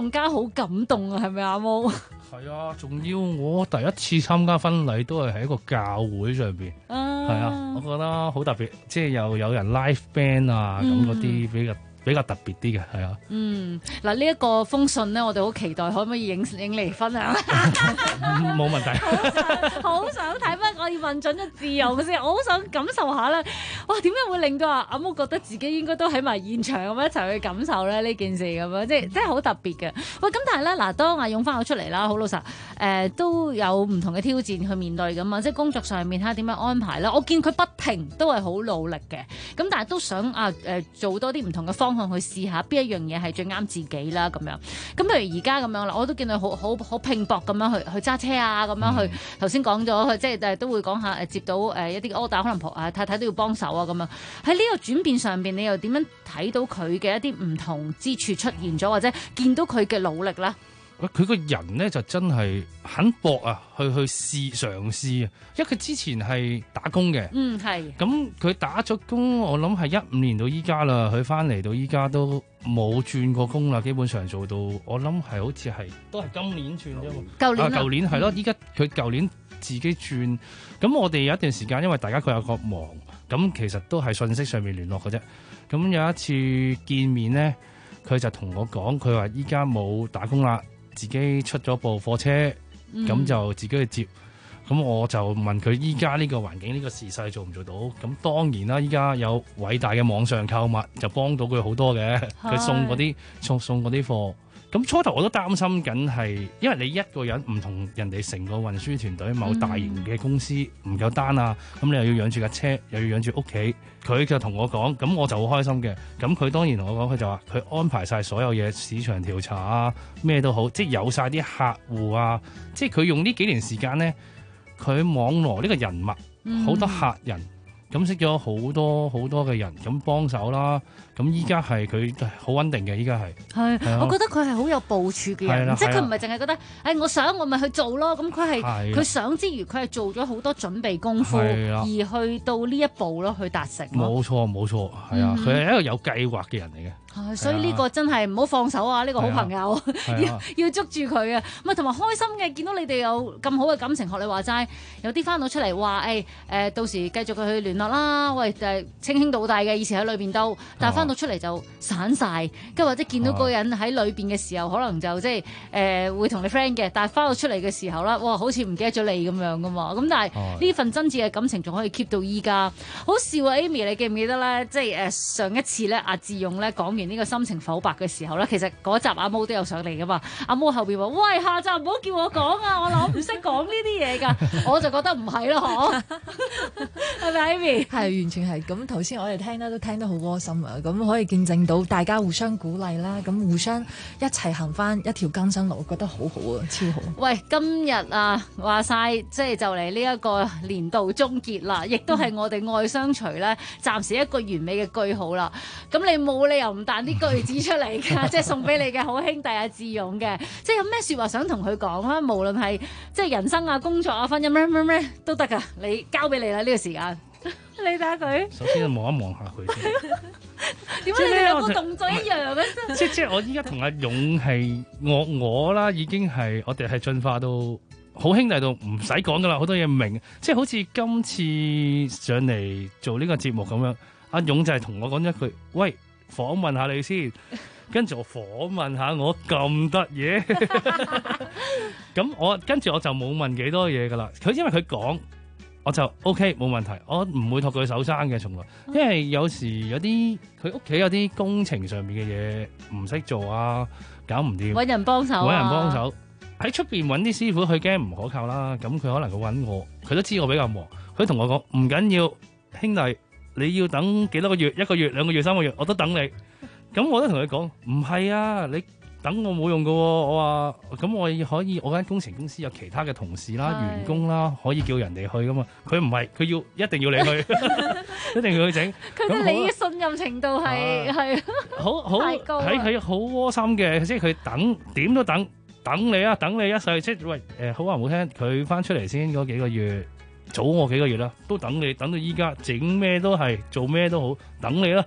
仲加好感動啊，係咪阿毛？ 係啊，仲要我第一次參加婚禮都係喺一個教會上邊，係啊，我覺得好特別，即係又有人 live band 啊咁嗰啲比較特別啲嘅，係啊。 嗱呢一個封信咧，我哋好期待可唔可以影嚟分享？ 冇問題。 好想睇，不過我要問準咗自由先，我好想感受下咧。哇，點解會令到阿毛覺得自己應該都喺埋現場咁樣一齊去感受咧呢件事咁樣，即係好特別嘅。喂，咁但係咧嗱，當阿勇翻咗出嚟啦，好老實，都有唔同嘅挑戰去面對噶嘛，即係工作上面睇下點樣安排啦。我見佢不停都係好努力嘅，咁但係都想做多啲唔同嘅方向去試下邊一樣嘢係最啱自己啦咁樣。咁譬如而家咁樣啦，我都見佢好拼搏咁樣去揸車啊，咁樣去頭先講咗，即係都會講下接到一啲 order，可能太太都要幫手啊咁樣。喺呢個轉變上邊，你又點樣睇到佢嘅一啲唔同之處出現咗，或者見到佢嘅努力咧？ 佢個人咧就真係肯搏啊，去嘗試啊，因為佢之前係打工嘅， 係。 咁佢打咗工，我諗係15年到依家啦，佢翻嚟到依家都冇轉過工啦，基本上做到，我諗係好似係都係今年轉啫嘛。舊年係咯，依家佢舊年自己轉，咁我哋有一段時間，因為大家各有各忙，咁其實都係信息上面聯絡嘅啫。咁有一次見面咧，佢就同我講，佢話依家冇打工啦。自己出咗部貨車，咁就自己去接。咁我就問佢依家呢個環境呢個時勢做唔做到？咁當然啦，依家有偉大嘅網上購物就幫到佢好多嘅。佢送嗰啲送嗰啲貨。咁初頭我都擔心緊係，因為你一個人唔同人哋成個運輸團隊某大型嘅公司唔夠單啊，咁你又要養住架車，又要養住屋企。佢就同我講，咁我就好開心嘅。咁佢當然同我講，佢就話佢安排晒所有嘢，市場調查啊，咩都好，即係有晒啲客戶啊，即係佢用呢幾年時間咧，佢網羅呢個人脈，好多客人。咁識咗好多嘅人咁幫手啦，咁依家係佢好穩定嘅，依家係。 我覺得佢係好有部署嘅人，即係佢唔係淨係覺得，我想我咪去做咯，咁佢想之餘，佢係做咗好多準備功夫，而去到呢一步咯，去達成。冇錯，係啊，佢係一個有計劃嘅人嚟嘅。所以呢個真係唔好放手啊！呢個好朋友要捉住佢啊！咁啊，同埋開心嘅，見到你哋有咁好嘅感情，學你話齋，有啲翻到出嚟話到時繼續去聯絡啦。喂，稱兄道弟嘅，以前喺裏邊都，但係翻到出嚟就散晒，跟住或者見到嗰個人喺裏邊嘅時候，可能就即係會同你 friend 嘅，但係翻到出嚟嘅時候啦，哇，好似唔記得咗你咁樣噶嘛。咁但係呢份真摯嘅感情仲可以 keep 到依家，好笑啊！Amy，你記唔記得咧？即係上一次咧，阿志勇咧講完呢個心情剖白嘅時候咧，其實嗰集阿毛都有上嚟噶嘛。阿毛後邊話：喂，下集唔好叫我講啊，我諗唔識講呢啲嘢㗎。我就覺得唔係咯，嗬，係咪 Amy？ 係完全係咁。頭先我哋聽都聽得好窩心啊！咁可以見證到大家互相鼓勵啦，咁互相一齊行翻一條更生路，我覺得好好啊，超好。 喂，今日啊話晒，即係就嚟呢一個年度終結啦，亦都係我哋愛相隨咧，暫時一個完美嘅句號啦。咁你冇理由唔彈啲句子出嚟㗎，即係送俾你嘅好兄弟阿志勇嘅，即係有咩説話想同佢講啦？無論係即係人生啊、工作啊、婚姻咩都得㗎，你交俾你啦呢個時間。你睇下佢。首先望一望下佢先。點解你哋兩個動作一樣嘅？ 即係我依家同阿勇係我啦，已經係我哋係進化到好兄弟到唔使講㗎啦，好多嘢唔明。即係好似今次上嚟做呢個節目咁樣，阿勇就係同我講一句：喂，訪問下你先。跟住我訪問下我咁得嘢。咁我跟住我就冇問幾多嘢㗎啦。佢因為佢講。我就 OK 冇問題，我唔會託佢手生嘅，從來，因為有時有啲佢屋企有啲工程上面嘅嘢唔識做啊，搞唔掂， 揾人幫手喺出邊揾啲師傅，佢驚唔可靠啦，咁佢可能會揾我，佢都知我比較忙，佢同我講唔緊要，兄弟你要等幾多個月，1個月、2個月、3個月，我都等你，咁我都同佢講唔係啊，你。等我冇用㗎喎，我話咁我可以，我間工程公司有其他嘅同事啦、員工啦，可以叫人哋去㗎嘛。佢唔係，佢一定要你去，一定要去整。 佢對你嘅信任程度係好喺好窩心嘅，即係佢等點都等你啊，等你一世。即係喂好話唔好聽，佢翻出嚟先嗰幾個月，早我幾個月啦，都等你，等到依家整咩都係，做咩都好，等你啦。 因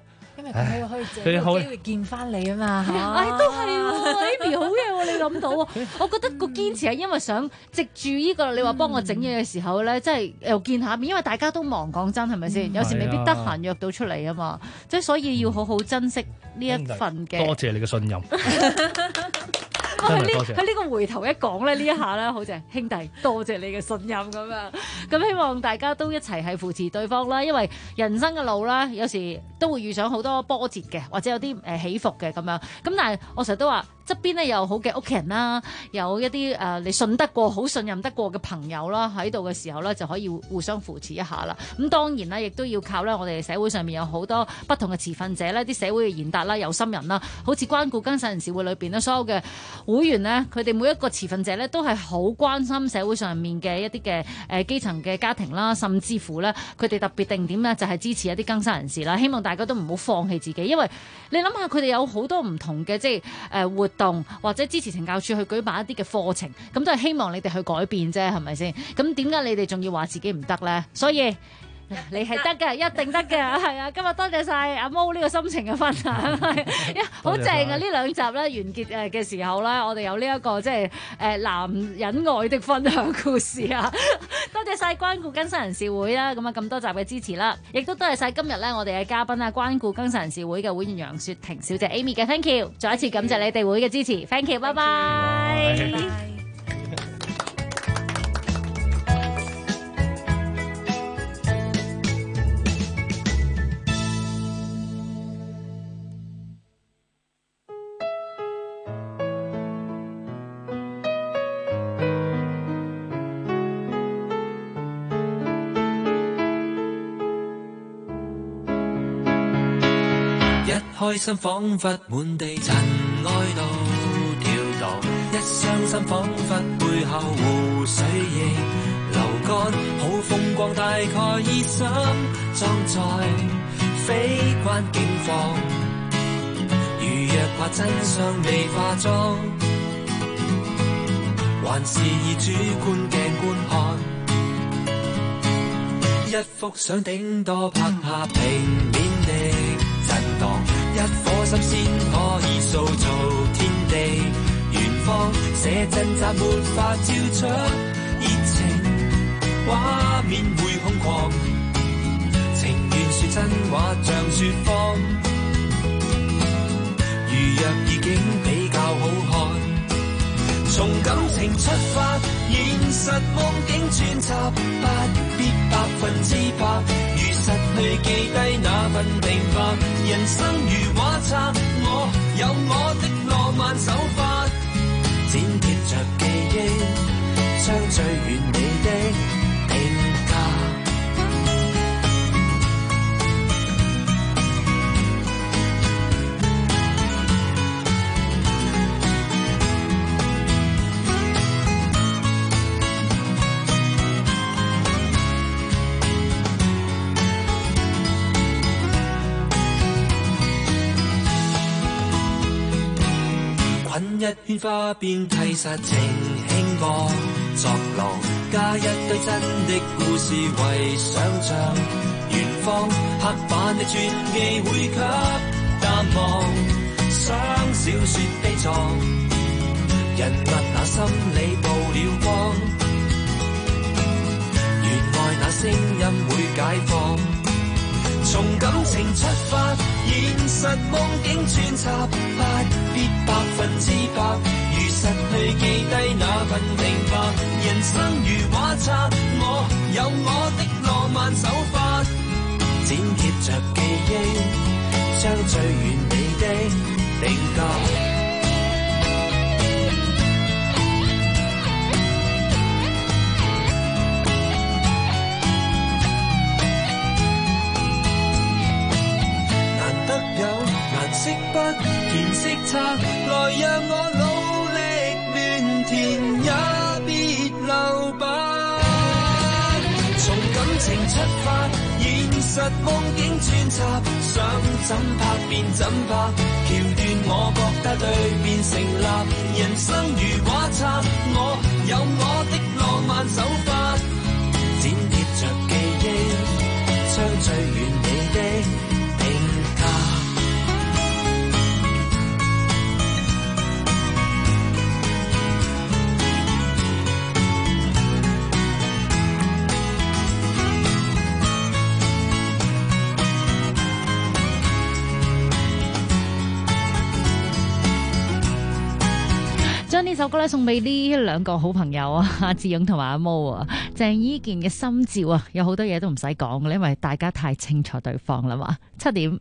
為佢可以借機會見翻你啊嘛， 都係喎 ，Amy 好嘢喎，你諗到喎。我覺得個堅持係因為想藉住呢個你話幫我整嘢嘅時候咧，即係又見下面，因為大家都忙，講真係咪先？有時未必得閒約到出嚟啊嘛，即係所以要好好珍惜呢一份嘅。 多謝你嘅信任。 喺呢個回頭一講咧，呢一下咧好謝兄弟，多謝你嘅信任咁樣。咁希望大家都一齊係扶持對方啦，因為人生嘅路啦，有時都會遇上好多波折嘅，或者有啲起伏嘅咁樣。咁但係我成日都話側邊咧有好嘅屋企人啦，有一啲你信得過、好信任得過嘅朋友啦喺度嘅時候咧，就可以互相扶持一下啦。咁當然啦，亦都要靠咧我哋社會上面有好多不同嘅持份者咧，啲社會嘅賢達啦、有心人啦，好似關顧更生人士會裏邊咧，所有嘅會員呢，佢哋每一個持份者咧都係好關心社會上面嘅一啲嘅基層嘅家庭啦，甚至乎咧佢哋特別定點咧就係支持一啲更生人士啦。希望大家都唔好放棄自己，因為你諗下佢哋有好多唔同嘅即係活動或者支持懲教署去舉辦一啲嘅課程，咁都係希望你哋去改變啫，係咪先？咁點解你哋仲要話自己唔得咧？所以你係得嘅，一定得嘅，係啊！今日多謝晒阿毛呢個心情嘅分享，好正啊！呢兩集咧完結嘅時候咧，我哋有呢一個即係男人愛的分享故事啊！多謝晒關顧更生人士會啦，咁啊咁多集嘅支持啦，亦都多謝晒今日咧我哋嘅嘉賓啊，關顧更生人士會嘅會員楊雪婷小姐 Amy 嘅 Thank you， 再一次感謝你哋會嘅支持 ，Thank you， 拜拜。 開心彷彿滿地塵埃都跳蕩，一傷心彷彿背後湖水亦流乾，好風光大概已深裝在非關境況，如若怕真相未化妝，還是以主觀鏡觀看，一幅相頂多拍下平面的震盪，一顆心先可以塑造天地，遠方寫真集沒法照出熱情，畫面會空曠，情願說真話像說謊，如若意境比較好看，從感情出發，現實夢境穿插，不必100%，如失去記低那份平凡，人生如畫冊，我有我的浪漫手法，剪貼着記憶，將最完美的定格。一圈花邊替殺情輕歌作樂，加一堆真的故事為想像，遠方黑板的傳記會給淡忘，雙小說悲壯，人物那心理曝了光，原來那聲音會解放，從感情出發，現實夢境穿插，不必100%，如失去記低那份平凡，人生如畫冊，我有我的浪漫手法，剪貼着記憶，將最完美的定格。色筆填色冊，來讓我努力亂填，也別留白。從感情出發，現實夢境穿插，想怎拍便怎拍，橋段我覺得對便成立。人生如畫冊，我有我的浪漫手法，剪貼着記憶，將最完美的定格。 呢首歌咧送俾呢兩個好朋友啊，阿志勇同埋阿毛啊，鄭伊健嘅心照啊，有好多嘢都唔使講嘅，因為大家太清楚對方啦嘛。7點。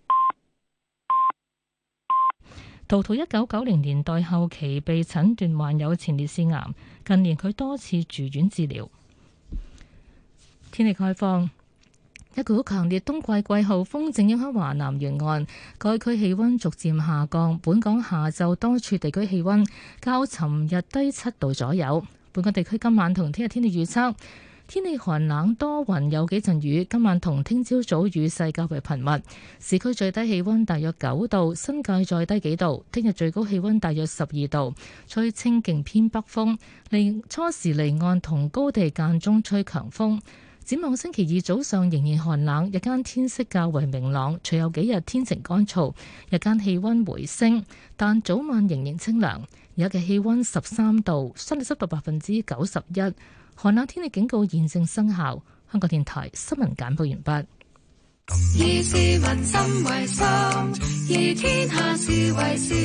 陶陶1990年代後期被診斷患有前列腺癌，近年佢多次住院治療。天氣概況，一股強烈冬季季候風正影響華南沿岸，該區氣溫逐漸下降。本港下晝多處地區氣溫較尋日低7度左右。本港地區今晚同聽日天氣預測。天氣寒冷多雲，有幾陣雨。今晚同聽朝早雨勢較為頻密。市區最低氣溫大約9度，新界再低幾度。聽日最高氣溫大約12度，吹清勁偏北風。初時離岸同高地間中吹強風。展望星期二早上仍然寒冷，日間天色較為明朗。隨後幾日天晴乾燥，日間氣溫回升，但早晚仍然清涼。而家嘅氣溫13度，相對濕度91%。寒冷天氣警告現正生效。香港電台新聞簡報完畢。 以市民心為心，以天下事為事。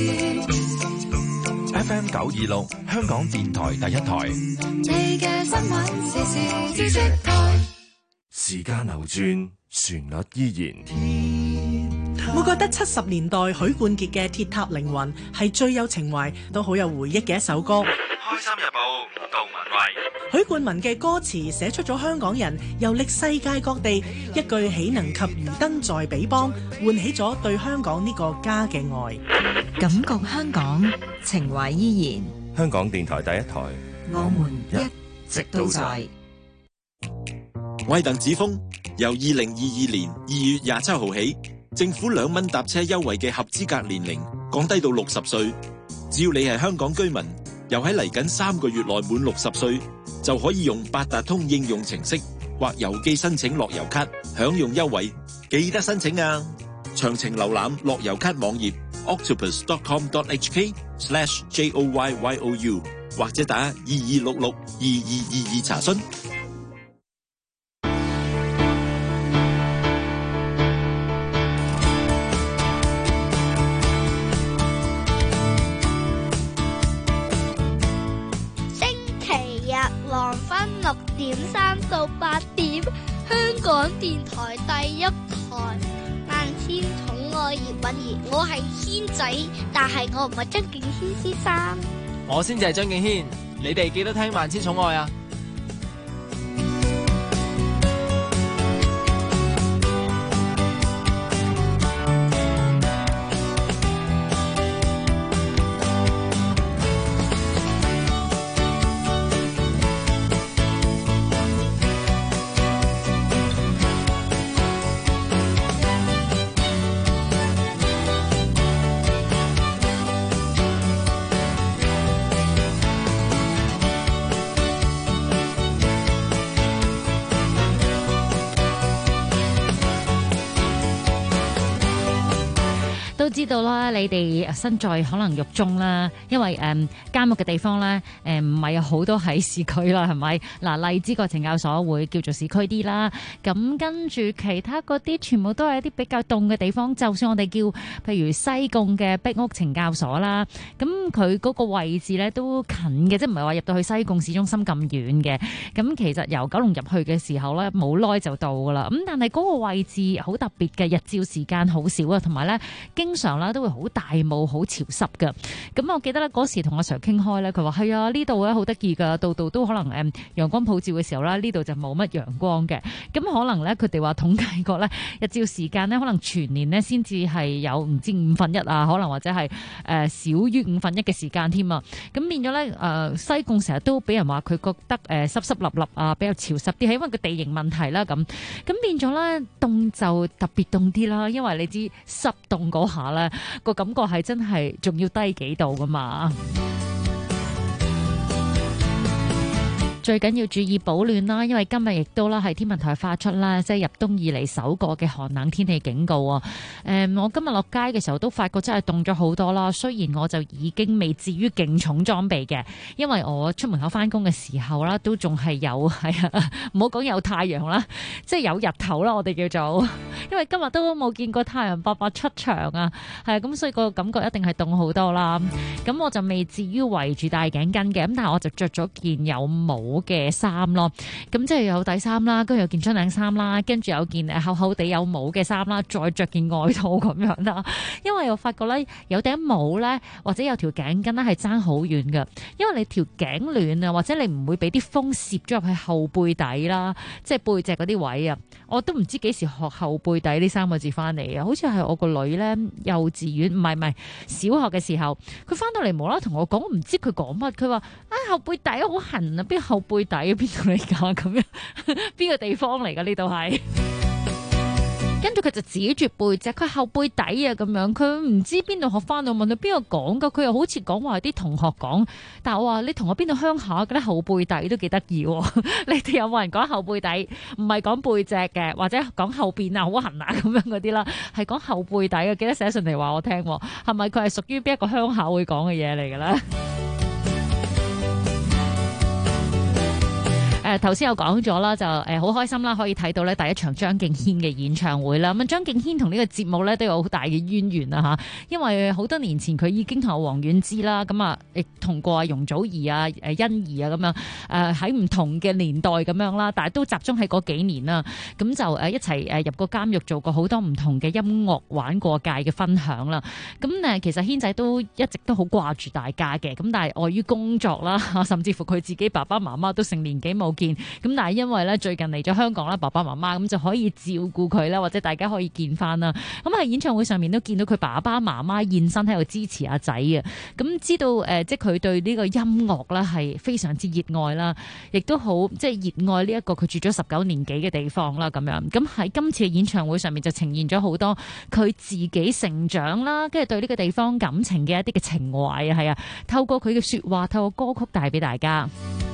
FM 926，香港電台第一台。 你嘅新聞時事知識台。 時間流轉，旋律依然。 我覺得70年代許冠傑嘅《鐵塔凌雲》係最有情懷，都好有回憶嘅一首歌。 開心日報，杜文慧。 許冠文嘅歌詞寫出咗香港人遊歷世界各地，一句豈能及漁燈在彼邦，喚起咗對香港呢個家嘅愛。 感覺香港，情懷依然。 香港電台第一台， 我們一直都在。 我係鄧子峰，由2022年2月27號起，政府2蚊搭車優惠嘅合資格年齡降低到60歲，只要你係香港居民，又喺嚟緊3個月內滿60歲，就可以用八達通應用程式或郵寄申請樂悠卡，享用優惠。記得申請啊！詳情瀏覽樂悠卡網頁 octopus.com.hk/joyyou 或者打22662222查詢。 黃昏6點3到8點，香港電台第一台，萬千寵愛葉韻儀，我係軒仔，但係我唔係張敬軒先生。 我先至係張敬軒，你哋記得聽萬千寵愛啊！ 都知道啦，你哋身在可能獄中啦，因為監獄嘅地方咧，唔係有好多喺市區啦，係咪？嗱，荔枝角懲教所會叫做市區啲啦，咁跟住其他嗰啲全部都係一啲比較凍嘅地方。就算我哋叫譬如西貢嘅壁屋懲教所啦，咁佢嗰個位置咧都近嘅，即係唔係話入到去西貢市中心咁遠嘅。咁其實由九龍入去嘅時候咧，冇耐就到噶啦。咁但係嗰個位置好特別嘅，日照時間好少啊，同埋咧經常啦都會好大霧、好潮濕嘅。咁我記得咧嗰時同阿 Sir 傾開咧，佢話係啊，呢度咧好得意噶，度度都可能陽光普照嘅時候啦，呢度就冇乜陽光嘅。咁可能咧佢哋話統計過咧，日照時間咧可能全年咧先至係有唔知1/5啊，可能或者係少於1/5嘅時間添啊。咁變咗咧西貢成日都俾人話佢覺得濕濕立立啊，比較潮濕啲，係因為個地形問題啦。咁變咗咧凍就特別凍啲啦，因為你知濕凍嗰下咧個感覺係真係仲要低幾度噶嘛。 最緊要注意保暖啦，因為今日亦都啦係天文台發出啦，即係入冬以嚟首個嘅寒冷天氣警告啊！我今日落街嘅時候都發覺真係凍咗好多啦。雖然我就已經未至於勁重裝備嘅，因為我出門口翻工嘅時候啦，都仲係有唔好講有太陽啦，即係有日頭啦，我哋叫做。因為今日都冇見過太陽伯伯出場啊，係咁，所以個感覺一定係凍好多啦。咁我就未至於圍住大頸巾嘅，咁但係我就着咗件有帽嘅衫咯。咁即係有底衫啦，跟住有件樽領衫啦，跟住有件厚厚地有帽嘅衫啦，再着件外套咁樣啦。因為我發覺咧，有頂帽咧或者有條頸巾咧係爭好遠㗎，因為你條頸暖啊，或者你唔會俾啲風攝咗入去後背底啦，即係背脊嗰啲位啊。我都唔知幾時學後背底呢3個字翻嚟啊，好似係我個女咧幼稚園唔係小學嘅時候，佢翻到嚟無啦啦同我講，我唔知佢講乜，佢話後背底好痕啊，邊後背底邊度嚟㗎咁樣，邊個地方嚟㗎呢度係？跟住佢就指住背脊，佢後背底啊咁樣，佢唔知邊度學翻到，問佢邊個講噶，佢又好似講話啲同學講，但係我話你同我邊度鄉下嘅咧，後背底都幾得意喎。你哋有冇人講後背底？唔係講背脊嘅，或者講後邊啊好痕啊咁樣嗰啲啦，係講後背底嘅，記得寫信嚟話我聽，係咪佢係屬於邊一個鄉下會講嘅嘢嚟嘅咧？頭先有講咗啦，就好開心啦，可以睇到咧第一場張敬軒嘅演唱會啦。咁張敬軒同呢個節目咧都有好大嘅淵源啦嚇，因為好多年前佢已經同阿黃婉芝啦，咁啊亦同過阿容祖兒啊、欣宜啊咁樣喺唔同嘅年代咁樣啦，但係都集中喺嗰幾年啦。咁就一齊入過監獄，做過好多唔同嘅音樂玩過界嘅分享啦。咁其實軒仔都一直都好掛住大家嘅，咁但係礙於工作啦，甚至乎佢自己爸爸媽媽都成年幾冇見，咁但係因為咧最近嚟咗香港啦，爸爸媽媽咁就可以照顧佢啦，或者大家可以見翻啦。咁喺演唱會上面都見到佢爸爸媽媽現身喺度支持阿仔啊。咁知道即係佢對呢個音樂啦係非常之熱愛啦，亦都好即係熱愛呢一個佢住咗19年幾嘅地方啦。咁樣咁喺今次嘅演唱會上面就呈現咗好多佢自己成長啦，跟住對呢個地方感情嘅一啲嘅情懷啊，係啊，透過佢嘅說話，透過歌曲帶俾大家。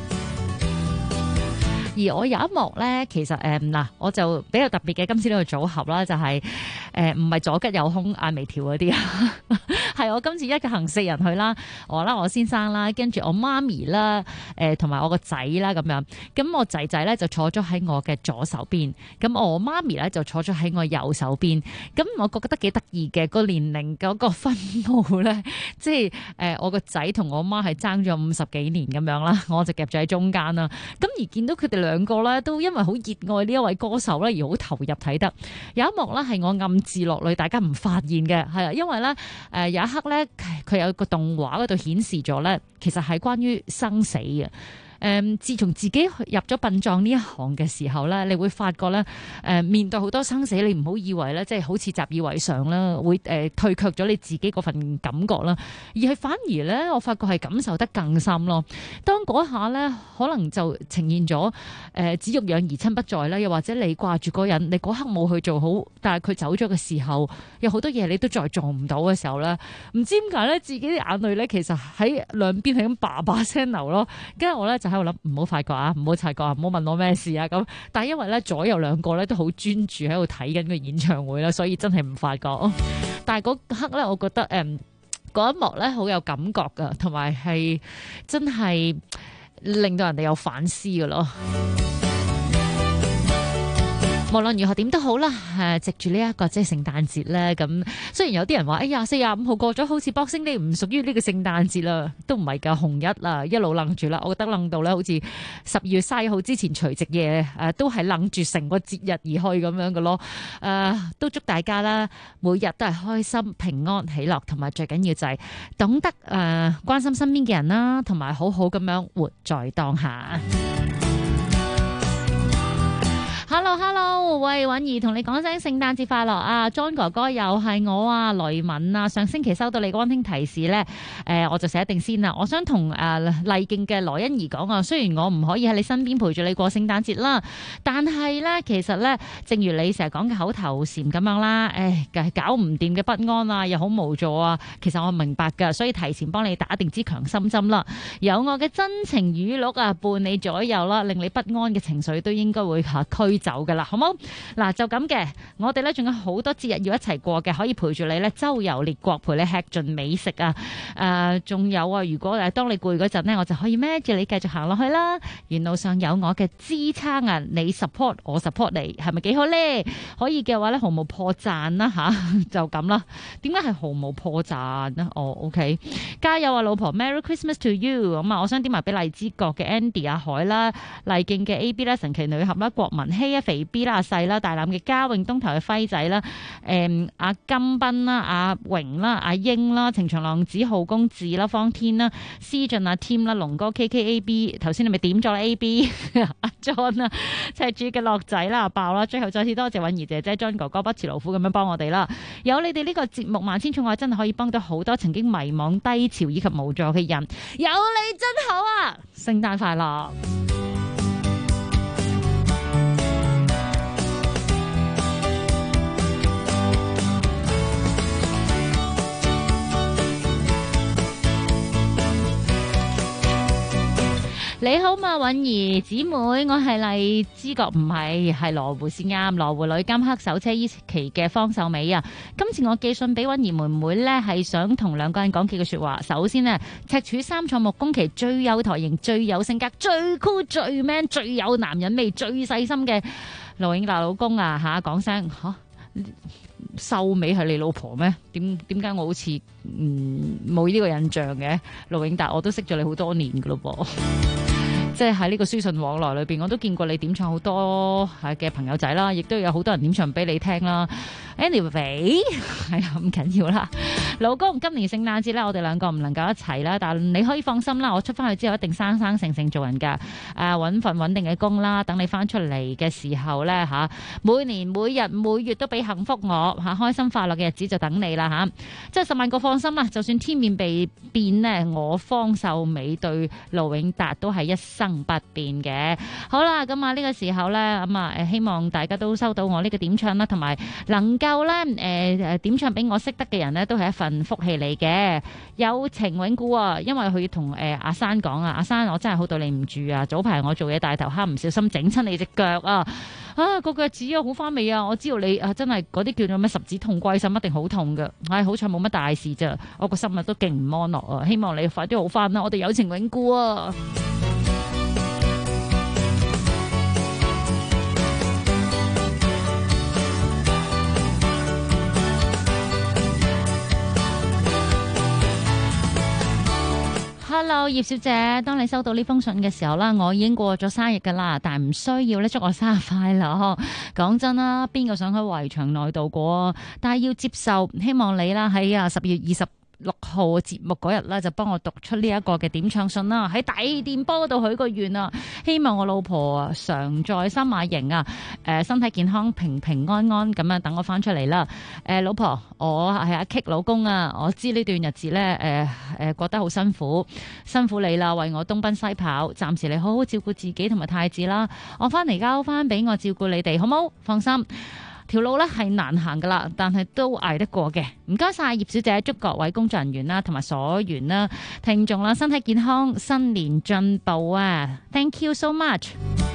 而我有一幕咧，其實我就比較特別嘅，今次呢個組合啦，就係唔係左吉右兇眼眉條嗰啲啊，係我今次一個行4人去啦，我先生啦，跟住我媽咪啦，同埋我個仔啦咁樣，咁我仔仔咧就坐咗喺我嘅左手邊，咁我媽咪咧就坐咗喺我右手邊，咁我覺得幾得意嘅，個年齡嗰個分佈咧，即係我個仔同我媽係爭咗50幾年咁樣啦，我就夾咗喺中間啦，咁而見到佢哋兩個咧都因為好熱愛呢一位歌手咧而好投入睇得，有一幕咧係我暗自落淚，大家唔發現嘅，係啊，因為咧有一刻咧佢有個動畫嗰度顯示咗咧，其實係關於生死嘅。自從自己入咗殯葬呢一行嘅時候咧，你會發覺咧，面對好多生死，你唔好以為咧，即係好似習以為常啦，會退卻咗你自己嗰份感覺啦，而係反而咧，我發覺係感受得更深咯。當嗰下咧，可能就呈現咗子欲養而親不在啦，又或者你掛住嗰人，你嗰刻冇去做好，但係佢走咗嘅時候，有好多嘢你都再做唔到嘅時候咧，唔知點解咧，自己啲眼淚咧，其實喺兩邊係咁叭叭聲流咯，跟住我咧就喺度諗，唔好發覺啊，唔好察覺啊，唔好問我咩事啊咁。但係因為咧左右兩個咧都好專注喺度睇緊個演唱會啦，所以真係唔發覺。但係嗰刻咧，我覺得嗰一幕咧好有感覺噶，同埋係真係令到人哋有反思噶咯。無論如何點都好啦，藉住呢一個即係聖誕節咧，咁雖然有啲人話4月25號過咗，好似 Boxing Day唔屬於呢個聖誕節啦，都唔係㗎，紅一啦，一路愣住啦，我覺得愣到咧，好似12月31號之前除夕夜都係愣住成個節日而去咁樣嘅咯。都祝大家啦，每日都係開心、平安、喜樂，同埋最緊要就係懂得關心身邊嘅人啦，同埋好好咁樣活在當下。 Hello， 喂，允兒同你講聲聖誕節快樂啊 ！John 哥哥又係我啊，雷敏啊，上星期收到你嘅溫馨提示咧，我就寫定先啦。我想同麗徑嘅羅欣怡講啊，雖然我唔可以喺你身邊陪住你過聖誕節啦，但係咧其實咧，正如你成日講嘅口頭禪咁樣啦，搞唔掂嘅不安啊，又好無助啊，其實我明白㗎，所以提前幫你打定支強心針啦。有我嘅真情語錄啊，伴你左右啦，令你不安嘅情緒都應該會驅走㗎啦，好冇？嗱，就咁嘅，我哋咧仲有好多節日要一齊過嘅，可以陪住你咧周遊列國，陪你吃盡美食啊！仲有啊，如果當你攰嗰陣咧，我就可以孭住你繼續行落去啦。沿路上有我嘅支撐啊，你 support 我 support 你，係咪幾好咧？可以嘅話咧，毫無破綻啦吓，就咁啦。點解係毫無破綻呢？哦 ，OK， 加油啊，老婆 ，Merry Christmas to you！ 咁啊，我想點埋俾荔枝角嘅 Andy 阿海啦，麗徑嘅 AB 啦，神奇女俠啦，郭文希啊，肥 B 啦，阿細啦，大欖嘅嘉永東頭嘅輝仔啦，阿金斌啦，阿榮啦，阿英啦，情長浪子浩公志啦，方天啦，思俊阿 Tim 啦，龍哥 KKAB， 頭先你咪點咗啦 AB， 阿 John 啦，赤柱嘅樂仔啦，阿爆啦，最後再次多謝允兒姐姐 John 哥哥不辭勞苦咁樣幫我哋啦，有你哋呢個節目萬千寵愛真係可以幫到好多曾經迷惘低潮以及無助嘅人，有你真好啊！聖誕快樂！你好嘛，允兒姊妹，我係荔枝角，唔係羅湖先啱，羅湖女監黑手車依期嘅方秀美啊！今次我寄信俾允兒妹妹呢，係想同兩個人講幾句說話。首先呢，赤柱三創木工期最有台型、最有性格、最酷、最 man、最有男人味、最細心嘅盧永達老公啊吓，講聲吓。秀美係你老婆咩？點解我好似冇呢個印象嘅？盧永達我都識咗你好多年噶咯噃。即係喺呢個書信往來裏邊，我都見過你點唱好多嘅朋友仔啦，亦都有好多人點唱俾你聽啦。Anyway， 係啊，唔緊要啦。老公，今年聖誕節咧，我哋兩個唔能夠一齊啦，但你可以放心啦，我出翻去之後一定生生性性做人噶。揾份穩定嘅工啦，等你翻出嚟嘅時候咧吓，每年每日每月都俾幸福我吓，開心快樂嘅日子就等你啦吓。即係10萬個放心啦，就算天面被變呢，我方秀美對盧永達都係一生不變嘅。好啦，咁啊呢個時候咧，咁啊希望大家都收到我呢個點唱啦，同埋能夠咧點唱俾我識得嘅人咧，都係一份福氣嚟嘅。有情永固啊，因為佢要同阿珊講啊，阿珊我真係好對你唔住啊，早排我做嘢大頭蝦唔小心整親你隻腳啊，個腳趾啊好翻未啊？我知道你真係嗰啲叫做咩十指痛歸心，一定好痛噶。好彩冇乜大事咋，我個心都勁唔安樂啊，希望你快啲好翻啦，我哋有情永固啊！Hello， 葉小姐，當你收到呢封信嘅時候啦，我已經過咗生日噶啦，但係唔需要咧祝我生日快樂。講真啦，邊個想喺圍牆內度過？但係要接受，希望你啦喺12月26號節目嗰日咧，就幫我讀出呢一個嘅點唱信啦，喺大電波度許個願啊！希望我老婆常在新馬營啊，身體健康，平平安安咁樣等我翻出嚟啦。老婆，我係阿 K 老公啊，我知呢段日子咧，覺得好辛苦你啦，為我東奔西跑，暫時你好好照顧自己同埋太子啦，我翻嚟交翻俾我照顧你哋，好冇？放心。條路咧係難行噶啦，但係都捱得過嘅。唔該晒葉小姐，祝各位工作人員啦，同埋所員啦、聽眾啦，身體健康，新年進步啊 ！Thank you so much。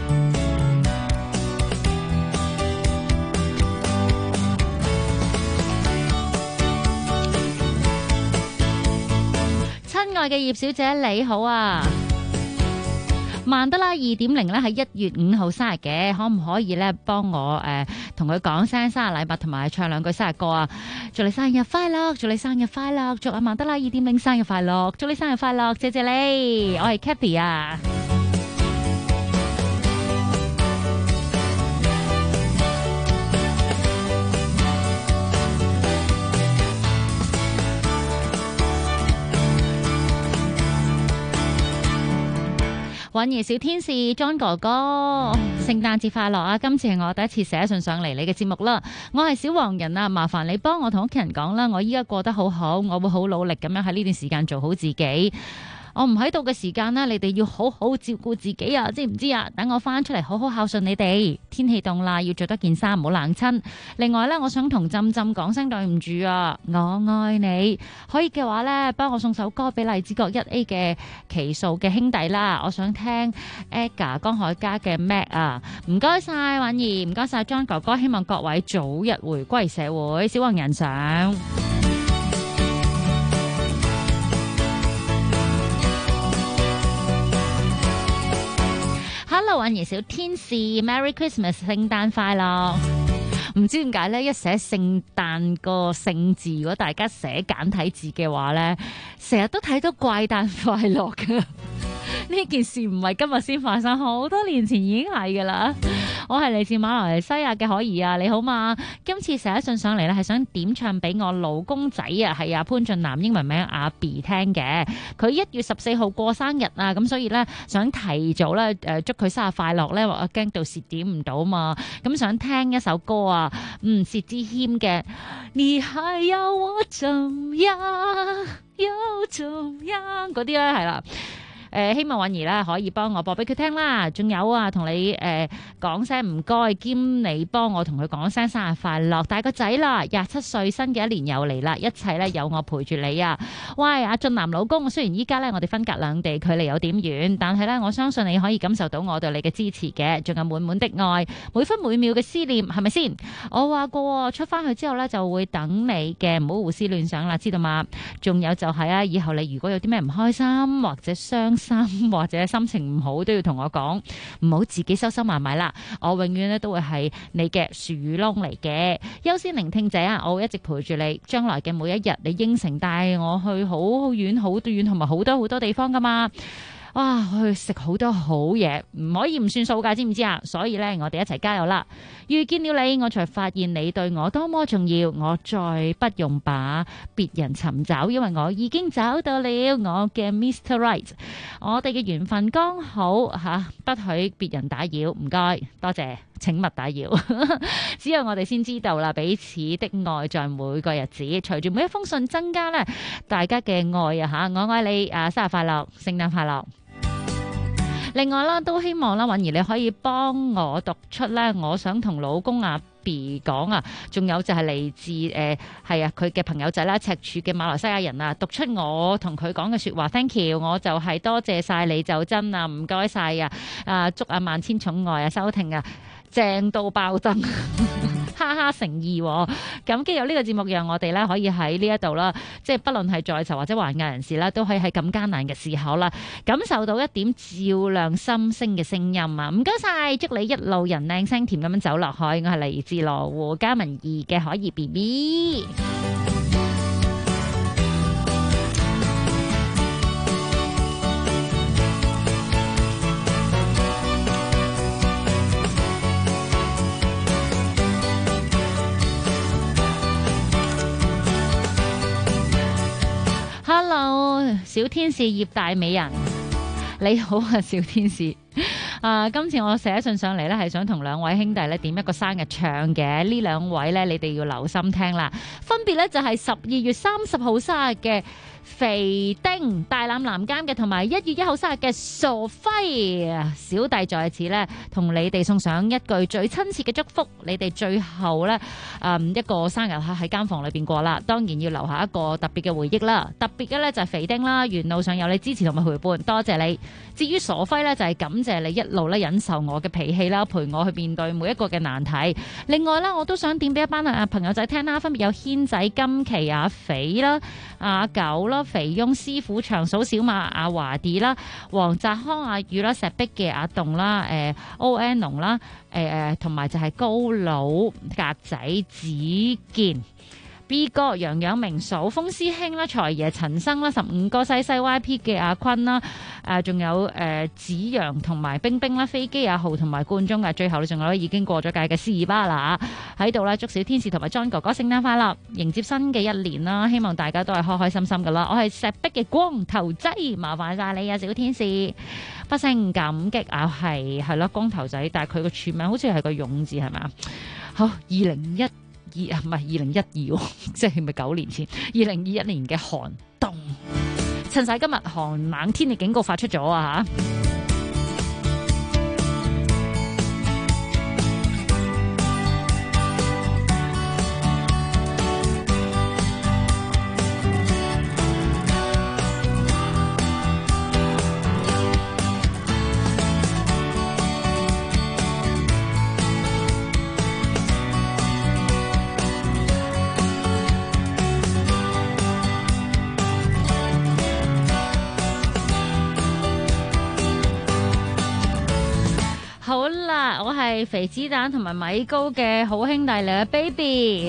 親愛嘅葉小姐你好啊！曼德拉 2.0 咧係1月5號生日嘅，可唔可以咧幫我同佢講聲生日禮物，同埋唱兩句生日歌啊？祝你生日快樂，祝你生日快樂，祝阿曼德拉 2.0 生日快樂，祝你生日快樂，謝謝你，我係 Kathy 啊。 韻兒小天使 John 哥哥，聖誕節快樂啊！今次係我第一次寫信上嚟你嘅節目啦。我係小黃人啊，麻煩你幫我同屋企人講啦，我依家過得好好，我會好努力咁樣喺呢段時間做好自己。我唔喺度嘅時間呢，你哋要好好照顧自己啊，知唔知啊？等我翻出嚟好好孝順你哋。天氣凍啦，要着多件衫，唔好冷親。另外呢，我想同浸浸講聲對唔住啊，我愛你。可以嘅話呢，幫我送首歌俾荔枝角 1A 嘅奇數嘅兄弟啦。我想聽 Aga 江海嘉嘅 Mac 啊，唔該晒韻兒，唔該晒 John 哥哥，希望各位早日回歸社會。小黃人上。Hello， 韻兒小天使 ，Merry Christmas， 聖誕快樂！唔知點解咧，一寫聖誕個聖字，如果大家寫簡體字嘅話咧，成日都睇到怪誕快樂噶。呢件事唔係今日先發生，好多年前已經係噶啦。我係嚟自馬來西亞嘅可怡啊，你好嘛？今次寫信上嚟咧，係想點唱俾我老公仔啊，係啊潘俊南，英文名阿 B 聽嘅。佢1月14號過生日啊，咁所以咧想提早咧祝佢生日快樂咧，我驚到時點唔到嘛。咁想聽一首歌啊，薛之謙嘅《你還要我怎樣又怎樣》嗰啲咧係啦。希望韻兒咧可以幫我播俾佢聽啦，仲有啊，同你講聲唔該，兼你幫我同佢講聲生日快樂，大個仔啦，27歲，新嘅一年又嚟啦，一切咧有我陪住你啊！喂，阿俊南老公，雖然依家咧我哋分隔兩地，距離有點遠，但係咧我相信你可以感受到我對你嘅支持嘅，仲有滿滿的愛，每分每秒嘅思念，係咪先？我話過出翻去之後咧就會等你嘅，唔好胡思亂想啦，知道嗎？仲有就係啊，以後你如果有啲咩唔開心或者傷心或者心情唔好，都要同我講，唔好自己收收埋埋啦。我永遠咧都會係你嘅樹窿嚟嘅，優先聆聽者啊！我會一直陪住你，將來嘅每一日，你應承帶我去好遠好遠同埋好多好多地方噶嘛。哇！去食好多好嘢，唔可以唔算數㗎，知唔知啊？所以咧，我哋一齊加油啦！遇見了你，我才發現你對我多麼重要。我再不用把別人尋找，因為我已經找到了我嘅 Mr. Right。我哋嘅緣分剛好嚇，不許別人打擾。唔該，多謝，請勿打擾。只有我哋先知道啦，彼此的愛在每個日子，隨住每一封信增加咧，大家嘅愛啊嚇！我愛你啊！生日快樂，聖誕快樂！另外啦，都希望啦，韻兒你可以幫我讀出咧，我想同老公阿 B 講啊，仲有就係嚟自係啊佢嘅朋友仔啦，赤柱嘅馬來西亞人啊，讀出我同佢講嘅説話 ，thank you， 我就係多謝晒你就真啊，唔該晒啊，祝阿萬千寵愛啊，收聽啊，正到爆燈。哈哈誠意喎，咁既有呢個節目讓我哋咧可以喺呢一度啦，即係不論係在囚或者還押人士啦，都可以喺咁艱難嘅時候啦，感受到一點照亮心聲嘅聲音啊！唔該晒，祝你一路人靚聲甜咁樣走落去。我係嚟自羅湖嘉文義嘅可怡 BB。Hello， 小天使葉大美人，你好啊，小天使。今次我寫信上嚟咧，係想同兩位兄弟咧點一個生日唱嘅。呢兩位咧，你哋要留心聽啦。分別咧就係12月30號生日嘅肥丁大欖南監嘅，同埋1月1號生日嘅傻輝。小弟在此咧，同你哋送上一句最親切嘅祝福。你哋最後咧，一個生日喺間房裏邊過啦，當然要留下一個特別嘅回憶啦。特別嘅咧就係肥丁啦，沿路上有你支持同埋陪伴，多謝你。至於傻輝咧，就係感謝你一路咧忍受我嘅脾氣啦，陪我去面對每一個嘅難題。另外咧，我都想點俾一班朋友仔聽啦，分別有軒仔、金奇、阿肥啦、阿九啦、肥翁、師傅、長嫂、小馬、阿華啲啦、黃澤康、阿宇啦、石壁嘅阿棟啦、O.N. 龍啦、同埋就係高佬、格仔、子健。 B 哥楊楊明嫂、風師兄啦、財爺陳生啦、15個西 YP 嘅阿坤啦，仲有子陽同埋冰冰啦、飛機阿豪同埋冠中嘅，最後仲有已經過咗界嘅士巴啦喺度啦，祝小天使同埋 John 哥哥聖誕快樂，迎接新嘅一年啦！希望大家都係開開心心噶啦。我係石壁嘅光頭仔，麻煩晒你啊，小天使，不勝感激啊！係咯，光頭仔，但係佢個全名好似係個勇字係咪啊？好，2012啊，唔係2012，即係咪9年前？2021年嘅寒冬，趁晒今日寒冷天氣警告發出咗啊嚇！好啦，我係肥子蛋同埋米高嘅好兄弟嚟嘅 baby。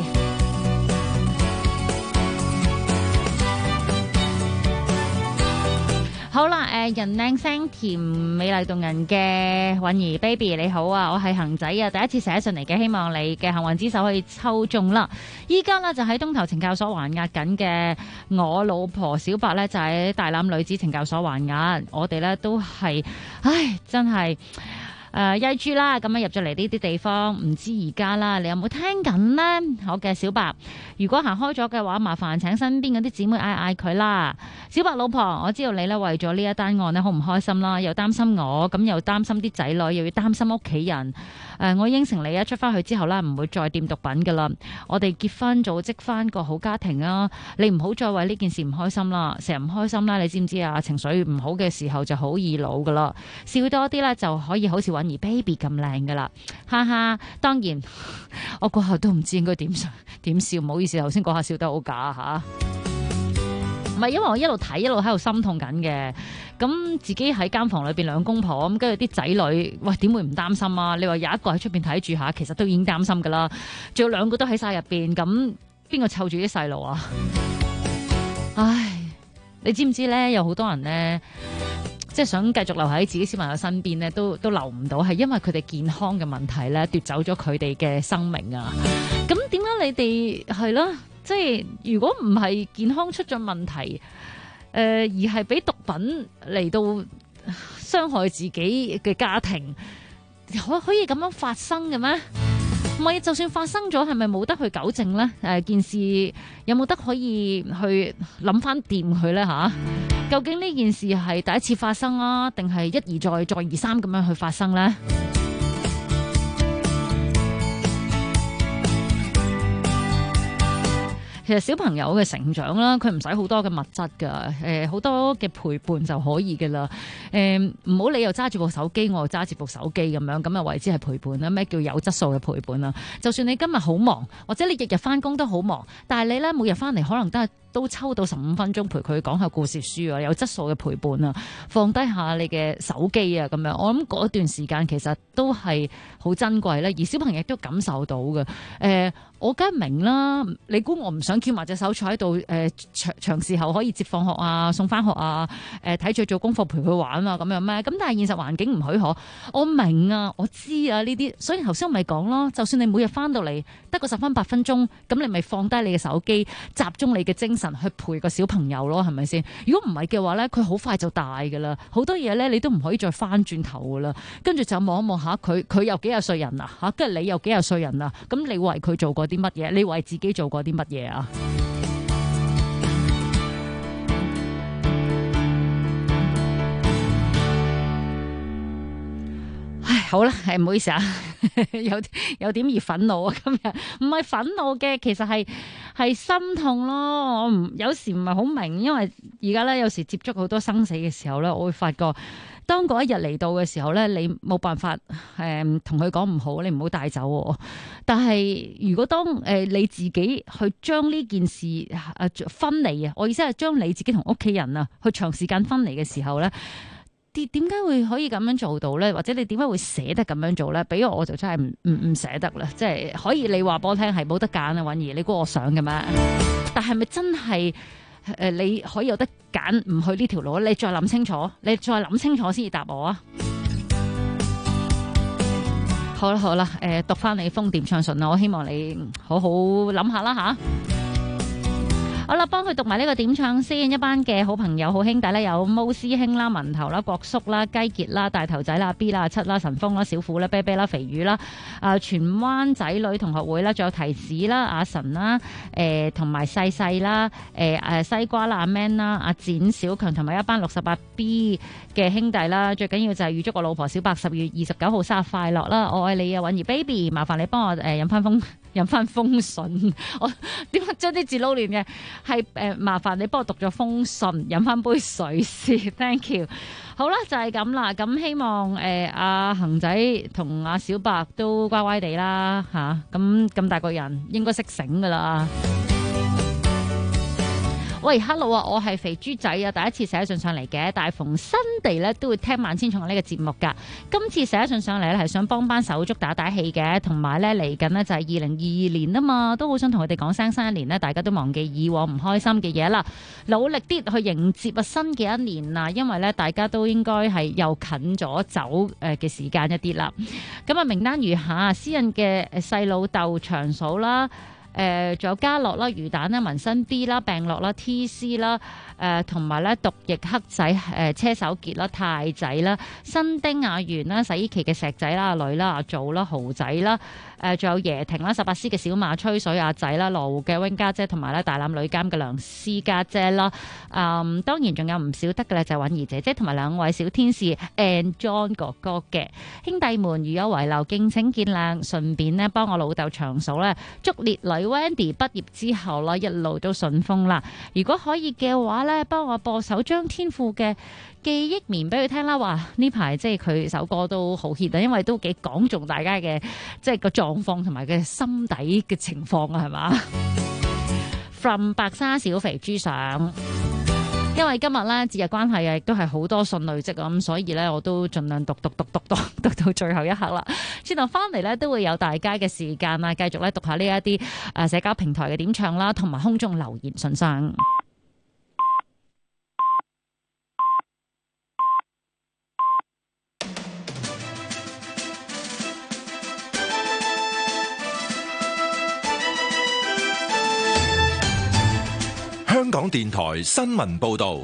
好啦，人靚聲甜、美麗動人嘅允兒 baby 你好啊，我係恒仔啊，第一次寫信嚟嘅，希望你嘅幸運之手可以抽中啦。依家呢，就喺東頭懲教所還押緊嘅我老婆小白呢，就喺大欖女子懲教所還押，我哋呢都係，唉，真係。曳住啦，咁樣入咗嚟呢啲地方，唔知而家啦，你有冇聽緊呢？好嘅，小白，如果行開咗嘅話，麻煩請身邊嗰啲姊妹嗌嗌佢啦。小白老婆，我知道你呢為咗呢一單案呢好唔開心啦，又擔心我，咁又擔心啲仔女，又要擔心屋企人。我應承你出翻去之後呢，唔會再掂毒品噶啦。我哋結婚組織翻個好家庭啊！你唔好再為呢件事唔開心啦，成日唔開心啦，你知唔知啊？情緒唔好嘅時候就好易老噶啦，笑多啲呢，就可以好似而 baby 咁靚噶啦，哈哈！當然，我嗰下都唔知應該點笑，唔好意思，頭先嗰下笑得好假吓。唔係，因為我一路睇一路喺度心痛緊嘅，咁自己喺間房裏邊兩公婆咁，跟住啲仔女，喂點會唔擔心啊？你話有一個喺出邊睇住下，其實都已經擔心噶啦，仲有2個都喺晒入邊，咁邊個湊住啲細路啊？唉，你知唔知咧？有好多人咧。即係想繼續留喺自己小朋友身邊咧，都留唔到，係因為佢哋健康嘅問題咧，奪走咗佢哋嘅生命啊！咁點解你哋係啦？即係如果唔係健康出咗問題，而係俾毒品嚟到傷害自己嘅家庭，可以咁樣發生嘅咩？唔係，就算發生咗，係咪冇得去糾正咧？件事有冇得可以去諗翻掂佢咧？吓？究竟呢件事係第一次發生啊，定係一而再、再而三咁樣去發生呢？其實小朋友嘅成長啦，佢唔使好多嘅物質㗎，好多嘅陪伴就可以㗎啦。唔好你又揸住部手機，我又揸住部手機咁樣，咁啊為之係陪伴啦。咩叫有質素嘅陪伴啊？就算你今日好忙，或者你日日翻工都好忙，但係你咧每日翻嚟可能都抽到15分鐘陪佢講下故事書啊，有質素嘅陪伴啊，放低下你嘅手機啊咁樣。我諗嗰段時間其實都係好珍貴啦，而小朋友亦都感受到嘅。我梗係明啦，你估我唔想翹埋隻手坐喺度長時候可以接放學啊、送翻學啊、睇住做功課陪佢玩啊咁樣咩？咁但係現實環境唔許可，我明啊，我知啊呢啲，所以頭先我咪講咯，就算你每日翻到嚟得個10分8分鐘，咁你咪放低你嘅手機，集中你嘅精神去陪個小朋友咯，係咪先？如果唔係嘅話咧，佢好快就大噶啦，好多嘢咧你都唔可以再翻轉頭噶啦，跟住就望一望下佢又幾廿歲人啊嚇，跟住你又幾廿歲人啊，咁你為佢做過啲乜嘢？你為自己做過啲乜嘢啊？唉，好啦，唔好意思啊，有點而憤怒啊！今日唔係憤怒嘅，其實係心痛咯。我有時唔係好明，因為而家咧有時接觸好多生死嘅時候咧，我會發覺。當嗰一日嚟到嘅時候咧，你冇辦法同佢講唔好，你唔好帶走我。但係如果當你自己去將呢件事分離啊，我意思係將你自己同屋企人啊去長時間分離嘅時候咧， 點解會可以咁樣做到咧？或者你點解會捨得咁樣做咧？俾我就真係唔捨得啦。即係可以你話俾我聽係冇得揀啊，允兒，你估我想嘅咩？但係咪真係你可以有得揀唔去呢條路？你再諗清楚，你再諗清楚先至答我啊！好啦，讀翻你封點唱信啦，我希望你好好諗下啦吓。好啦，幫佢讀埋呢個點唱先。一班嘅好朋友、好兄弟咧，有毛師兄啦、文頭啦、國叔啦、雞傑啦、大頭仔啦、B 啦、七啦、神風啦、小虎啦、啤啤啦、肥魚啦、荃灣仔女同學會啦，仲有提子啦、阿神啦、同埋細細啦、西瓜啦、阿 Man 啦、阿展小強同埋一班68B 嘅兄弟啦。最緊要就係預祝我老婆小白10月29號生日快樂啦！我愛你啊，允兒 baby， 麻煩你幫我飲翻封信。我點解將啲字撈亂嘅？係麻煩你幫我讀咗封信，飲翻杯水先 ，thank you。好啦，就係咁啦。咁希望阿恒仔同阿小白都乖乖地啦吓。咁大個人應該識醒噶啦。喂 ，hello 啊，我係肥豬仔啊，第一次寫信上嚟嘅，但係逢新地咧都會聽萬千寵愛呢個節目噶。今次寫信上嚟咧係想幫班手足打打氣嘅，同埋咧嚟緊呢就係2022年啊嘛，都好想同佢哋講聲新一年呢，大家都忘記以往唔開心嘅嘢啦，努力啲去迎接新嘅一年啊，因為咧大家都應該係又近咗走嘅時間一啲啦。咁啊名單如下：私人嘅細老豆長嫂啦。仲有家樂啦、魚蛋啦、紋身 B 啦、病樂啦、TC 啦，同埋咧毒液黑仔、車手傑啦、太仔啦、新丁阿元啦、洗衣機嘅石仔啦、阿女啦、阿祖啦、豪仔啦，仲有爺庭啦、18C 嘅小馬吹水阿仔啦、羅湖嘅 wing 家姐同埋咧大欖女監嘅梁思家姐啦，當然仲有唔少得嘅咧就係允兒姐姐同埋兩位小天使 and John 哥哥嘅兄弟們，如有遺留敬請見諒，順便呢幫我老豆長嫂咧祝烈女 Wendy 畢業之後啦，一路都順風啦。如果可以嘅話咧，幫我播首張天賦嘅記憶棉俾佢聽啦。話呢排即係佢首歌都好 hit 啊，因為都幾講中大家嘅即係個狀況同埋嘅心底嘅情況啊，係嘛？From 白沙小肥豬上。因為今日咧節日關係啊，亦都係好多信累積啊，咁所以咧我都盡量讀到最後一刻啦。轉頭翻嚟咧都會有大家嘅時間啊，繼續咧讀下呢一啲社交平台嘅點唱啦，同埋空中留言信箱。 香港電台新聞報道，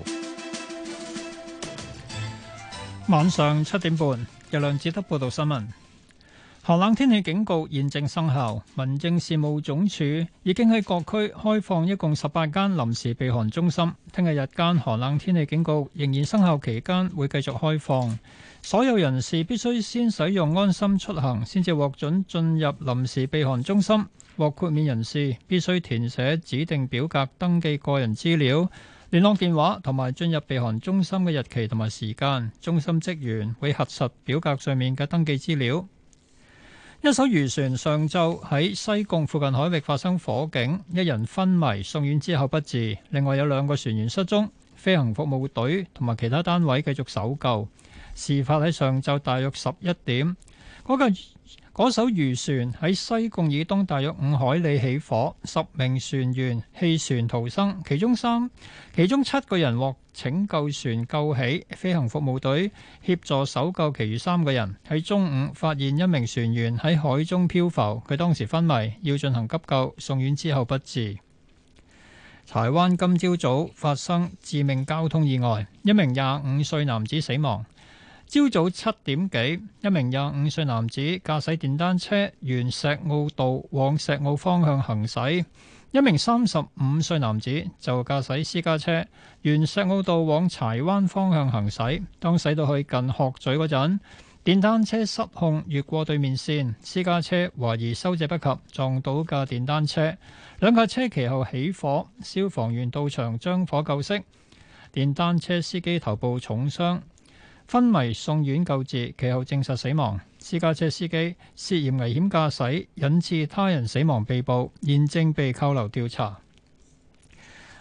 晚上7點半，由梁志德報道新聞。寒冷天氣警告現正生效，民政事務總署已經喺各區開放一共18間臨時避寒中心。聽日日間寒冷天氣警告仍然生效期間，會繼續開放。所有人士必須先使用安心出行，先至獲准進入臨時避寒中心。獲豁免人士必須填寫指定表格，登記個人資料、聯絡電話同埋進入避寒中心嘅日期同埋時間。中心職員會核實表格上面嘅登記資料。一艘漁船上晝喺西貢附近海域發生火警，一人昏迷送院之後不治，另外有2個船員失蹤。飛行服務隊同埋其他單位繼續搜救。事發喺上晝大約11點，嗰艘漁船喺西貢以東大約5海里起火，10名船員棄船逃生，其中7個人獲拯救船救起。飛行服務隊協助搜救其餘3個人。喺中午發現一名船員喺海中漂浮，佢當時昏迷，要進行急救，送院之後不治。台灣今朝早發生致命交通意外，一名25歲男子死亡。朝早7點幾，一名25歲男子駕駛電單車沿石澳道往石澳方向行駛，一名35歲男子就駕駛私家車沿石澳道往柴灣方向行駛。當駛到去近鶴咀嗰陣，電單車失控越過對面線，私家車懷疑收掣不及，撞到架電單車，兩架車其後起火，消防員到場將火救熄。電單車司機頭部重傷，昏迷送院救治，其後證實死亡。私家車司機涉嫌危險駕駛，引致他人死亡被捕，現正被扣留調查。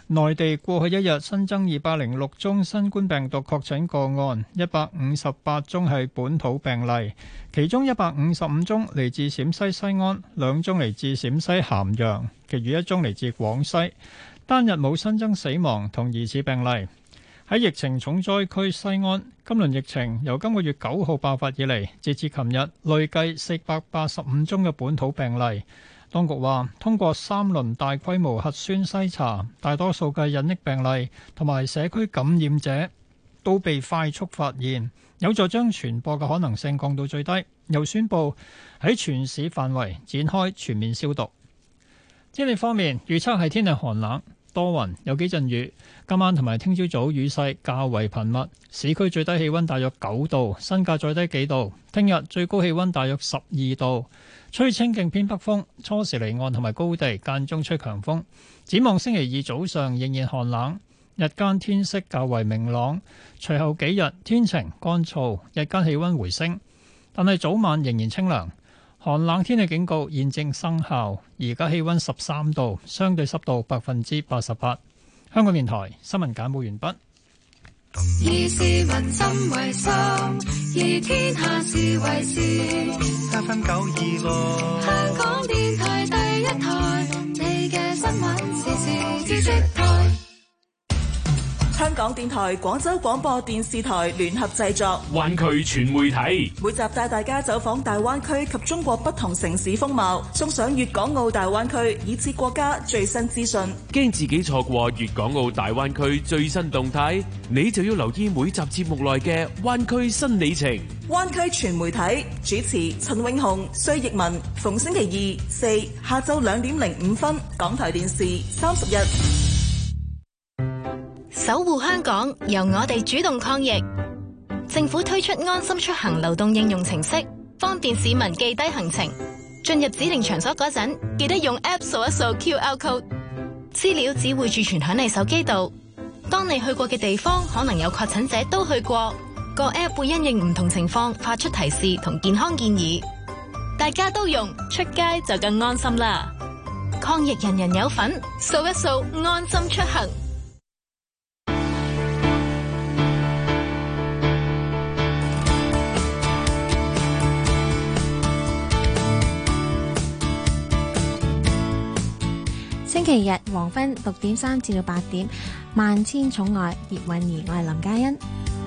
內地過去一日新增206宗新冠病毒確診個案，158宗係本土病例，其中155宗嚟自陝西西安，2宗嚟自陝西咸陽，其餘1宗嚟自廣西。單日冇新增死亡同疑似病例。喺疫情重災區西安，今輪疫情由今個月9號爆發以嚟，截至琴日累計485宗嘅本土病例。當局話，通過3輪大規模核酸篩查，大多數嘅隱匿病例同埋社區感染者都被快速發現，有助將傳播嘅可能性降到最低。又宣布喺全市範圍展開全面消毒。天氣方面，預測係天氣寒冷多雲，有幾陣雨。今晚同埋聽朝早雨勢較為頻密，市區最低氣溫大約9度，新界再低幾度。聽日最高氣溫大約12度，吹清勁偏北風，初時離岸同埋高地間中吹強風。展望星期二早上仍然寒冷，日間天色較為明朗，隨後幾日天晴乾燥，日間氣溫回升，但係早晚仍然清涼。寒冷天氣警告現正生效，而家氣溫13度，相對濕度88%。香港電台新聞簡報完畢。 以市民心為心，以天下事為事。FM926，香港電台第一台，你嘅新聞時事知識台。 香港電台廣州廣播電視台聯合製作灣區全媒體， 每集帶大家走訪大灣區及中國不同城市風貌，送上粵港澳大灣區以至國家最新資訊。 驚自己錯過粵港澳大灣區最新動態，你就要留意每集節目內嘅灣區新里程。 灣區全媒體主持陳永雄、薛逸文，逢星期2、4下晝2點05分，港台電視31。 守護香港，由我哋主動抗疫。政府推出安心出行流動應用程式，方便市民記低行程。進入指定場所嗰陣，記得用 App 掃一掃 QR code， 資料只會儲存響你手機度。當你去過嘅地方可能有確診者都去過，個 App 會因應唔同情況發出提示同健康建議。大家都用，出街就更安心啦！抗疫人人有份，掃一掃安心出行。 星期日黃昏6點3至到8點，萬千寵愛葉韻儀，我係林嘉欣。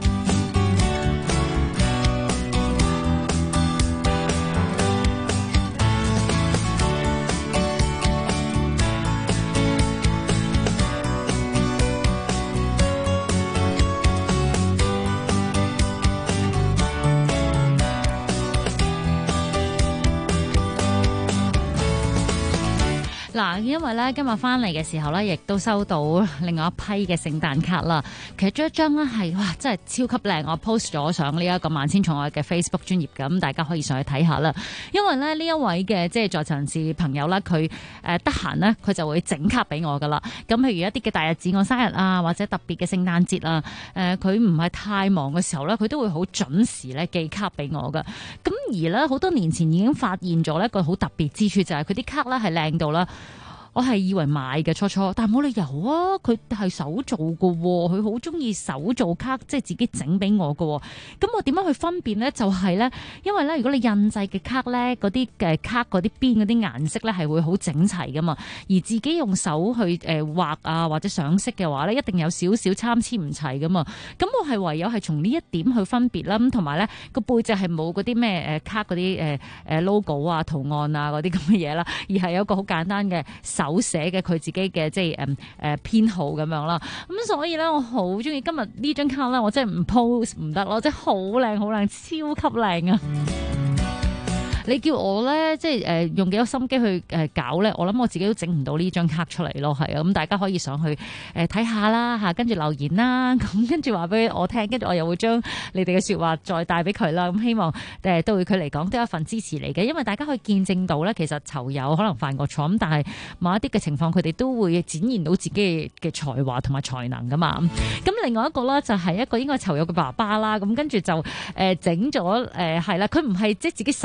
嗱，因為咧今日翻嚟嘅時候咧，亦都收到另外一批嘅聖誕卡啦。其實一張咧係哇，真係超級靚，我 post 咗上呢一個萬千寵愛嘅 Facebook 專頁咁，大家可以上去睇下啦。因為咧呢一位嘅即係在場人士朋友咧，佢得閒咧，佢就會整卡俾我噶啦。咁譬如一啲嘅大日子，我生日啊，或者特別嘅聖誕節啊，佢唔係太忙嘅時候咧，佢都會好準時咧寄卡俾我噶。咁而咧好多年前已經發現咗一個好特別之處，就係佢啲卡咧係靚到啦。我係以為買嘅初，但係冇理由啊！佢係手做嘅，佢好中意手做卡，即係自己整俾我嘅。咁我點樣去分辨呢？就係呢，因為呢，如果你印製嘅卡呢，嗰啲嘅卡嗰啲邊嗰啲顏色呢係會好整齊噶嘛，而自己用手去畫啊或者上色嘅話呢，一定有少少參差唔齊噶嘛。咁我係唯有係從呢一點去分別啦。咁同埋呢個背脊係冇嗰啲咩卡嗰啲logo 啊圖案啊嗰啲咁嘅嘢啦，而係有一個好簡單嘅手寫嘅佢自己嘅即係編號咁樣啦，咁所以咧我好中意今日呢張卡咧，我真係唔 post 唔得咯，即係好靚好靚，超級靚啊！你叫我咧，即係用幾多心機去搞咧，我諗我自己都整唔到呢張卡出嚟咯，係啊，咁大家可以上去睇下啦嚇，跟住留言啦，咁跟住話俾我聽，跟住我又會將你哋嘅説話再帶俾佢啦，咁希望對佢嚟講都有一份支持嚟嘅，因為大家可以見證到咧，其實囚友可能犯過錯，咁但係某一啲嘅情況，佢哋都會展現到自己嘅才華同埋才能噶嘛。咁另外一個咧就係一個應該囚友嘅爸爸啦，咁跟住就整咗係啦，佢唔係即係自己手畫嘅。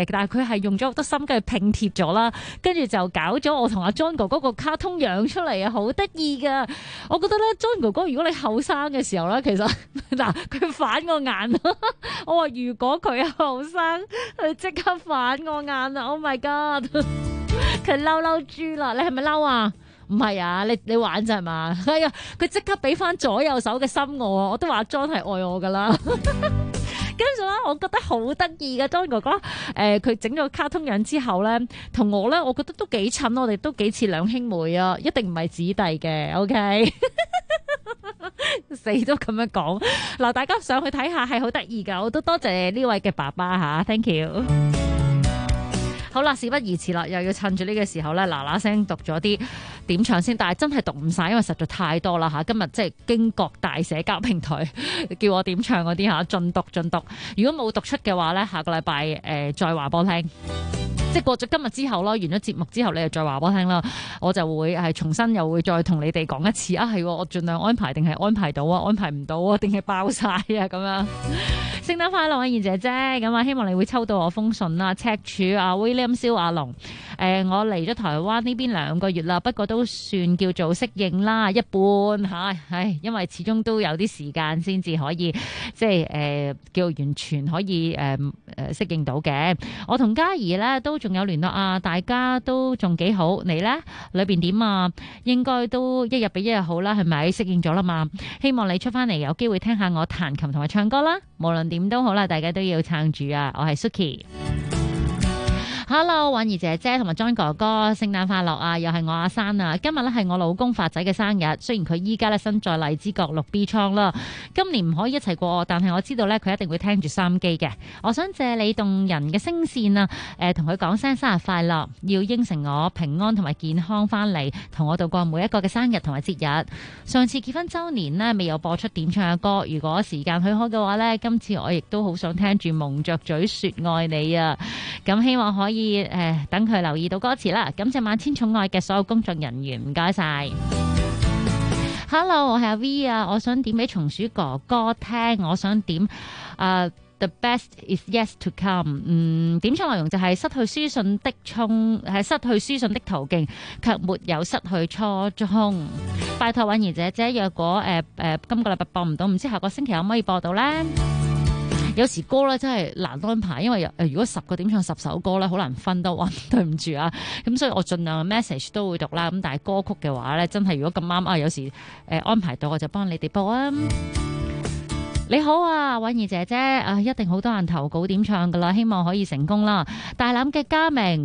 嘅，但係佢係用咗好多心機去拼貼咗啦，跟住就搞咗我同阿 John 哥嗰個卡通樣出嚟啊，好得意噶！我覺得咧 John 哥哥如果你後生嘅時候咧，其實嗱佢反我眼，我話如果佢後生，佢即刻反我眼啊 ！Oh my god！ 佢嬲豬啦，你係咪嬲啊？唔係啊，你玩咋係嘛？係啊，佢即刻俾翻左右手嘅心我都話 John 係愛我噶啦。跟住咧，我覺得好得意嘅 John 哥哥，佢整咗卡通樣之後咧，同我咧，我覺得都幾襯，我哋都幾似兩兄妹啊，一定唔係姊弟嘅 ，OK。死都咁樣講，嗱，大家上去睇下係好得意噶，我都多謝呢位嘅爸爸吓 ，thank you。好啦，事不宜遲啦，又要趁住呢個時候咧，嗱嗱聲讀咗啲點唱先，但係真係讀唔晒，因為實在太多啦嚇。今日即係經各大社交平台叫我點唱嗰啲嚇，盡讀。如果冇讀出嘅話咧，下個禮拜再話俾我聽。即係過咗今日之後咯，完咗節目之後，你就再話俾我聽啦，我就會係重新又會再同你哋講一次啊，係我盡量安排定係安排到啊，安排唔到啊，定係爆晒啊咁樣。聖誕快樂啊，燕姐姐，咁啊希望你會抽到我封信啦。赤柱啊 William 蕭亞龍，我嚟咗台灣呢邊2個月啦，不過都算叫做適應啦，一半嚇，因為始終都有啲時間先至可以即係叫完全可以適應到嘅。我同嘉怡咧都仲有聯絡啊，大家都仲幾好。你咧裏邊點啊？應該都一日比一日好啦，係咪適應咗啦嘛？希望你出翻嚟有機會聽下我彈琴同埋唱歌啦。無論點都好啦，大家都要撐住啊！我係 Suki。Hello， 婉兒姐姐同埋 John 哥哥，聖誕快樂啊！又係我阿珊啊！今日咧係我老公發仔嘅生日，雖然佢依家咧身在荔枝角6B 倉啦，今年唔可以一齊過，但係我知道咧佢一定會聽住收音機嘅。我想借你動人嘅聲線啊，同佢講聲生日快樂，要應承我平安同埋健康翻嚟，同我度過每一個嘅生日同埋節日。上次結婚週年呢，未有播出點唱嘅歌，如果時間許可嘅話呢，今次我亦都好想聽住蒙着嘴說愛你啊！咁希望可以等佢留意到歌詞啦。感謝萬千寵愛嘅所有工作人員，唔該晒。Hello， 我係阿 V 啊，我想點俾松鼠哥哥聽，我想點The best is yet to come。點唱內容就係失去書信的失去書信的途徑，卻沒有失去初衷。拜託婉兒姐姐，若果今個禮拜播唔到，唔知下個星期可唔可以播到呢？有時歌咧真係難安排，因為如果10個點唱10首歌咧，好難分得勻，對唔住啊！咁所以我盡量 message 都會讀啦。咁但係歌曲嘅話咧，真係如果咁啱啊，有時安排到我就幫你哋播啊。你好啊，婉兒姐姐啊，一定好多人投稿點唱噶啦，希望可以成功啦。大欖嘅嘉明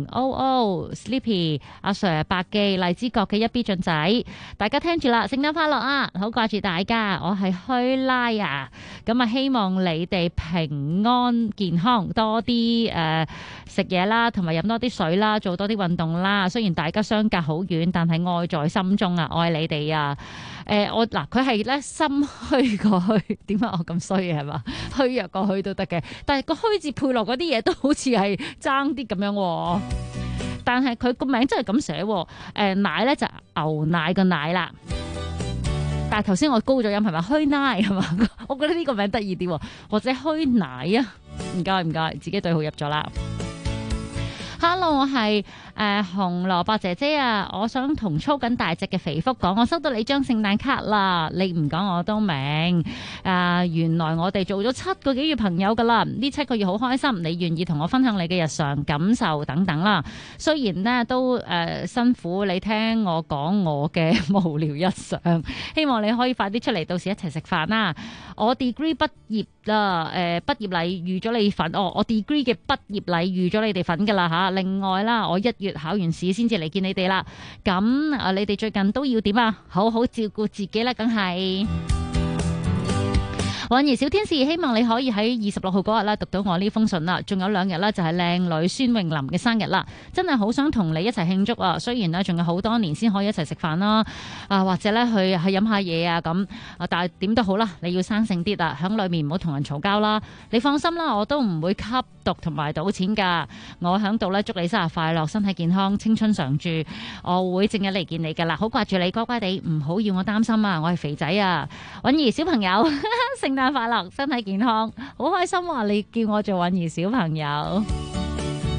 Sleepy 阿 Sir 白記荔枝角嘅1B 俊仔，大家聽住啦，聖誕快樂啊！好掛住大家，我係虛拉啊，咁啊希望你哋平安健康，多啲食嘢啦，同埋飲多啲水啦，做多啲運動啦。雖然大家相隔好遠，但係愛在心中啊，愛你哋啊！佢係咧心虛過去，點解我咁衰嘅係嘛？虛弱過去都得嘅，但係個虛字配落嗰啲嘢都好似係爭啲咁樣。但係佢個名真係咁寫，奶咧就牛奶個奶啦。但係頭先我高咗音係咪？虛奶係嘛？我覺得呢個名得意啲，或者虛奶啊？唔該，自己對號入咗啦。Hello， 我係紅蘿蔔姐姐啊！我想同粗緊大隻嘅肥福講，我收到你張聖誕卡啦。你唔講我都明。原來我哋做咗7個幾月朋友噶啦，呢7個月好開心。你願意同我分享你嘅日常感受等等啦。雖然呢都辛苦你聽我講我嘅無聊日常，希望你可以快啲出嚟，到時一齊食飯啦。我 degree 畢業啦，畢業禮預咗你份。我 degree 嘅畢業禮預咗你哋份噶啦吓。另外啦，我1月考完試先至嚟見你哋啦。咁你哋最近都要點啊？好好照顧自己啦，梗係。婉兒小天使，希望你可以喺26號嗰日啦讀到我呢封信啦。仲有2日啦，就係靚女孫穎琳嘅生日啦，真係好想同你一齊慶祝啊！雖然呢仲有好多年先可以一齊食飯啦，或者咧去飲下嘢啊咁，但係點都好啦，你要生性啲啦，喺裏面唔好同人嘈交啦。你放心啦，我都唔會吸毒同埋賭錢噶。我喺度咧祝你生日快樂，身體健康，青春常駐。我會正日嚟見你噶啦，好掛住你，乖乖地，唔好要我擔心啊！我係肥仔啊，婉兒小朋友，聖誕快樂，身體健康，好開心啊！你叫我做婉兒小朋友。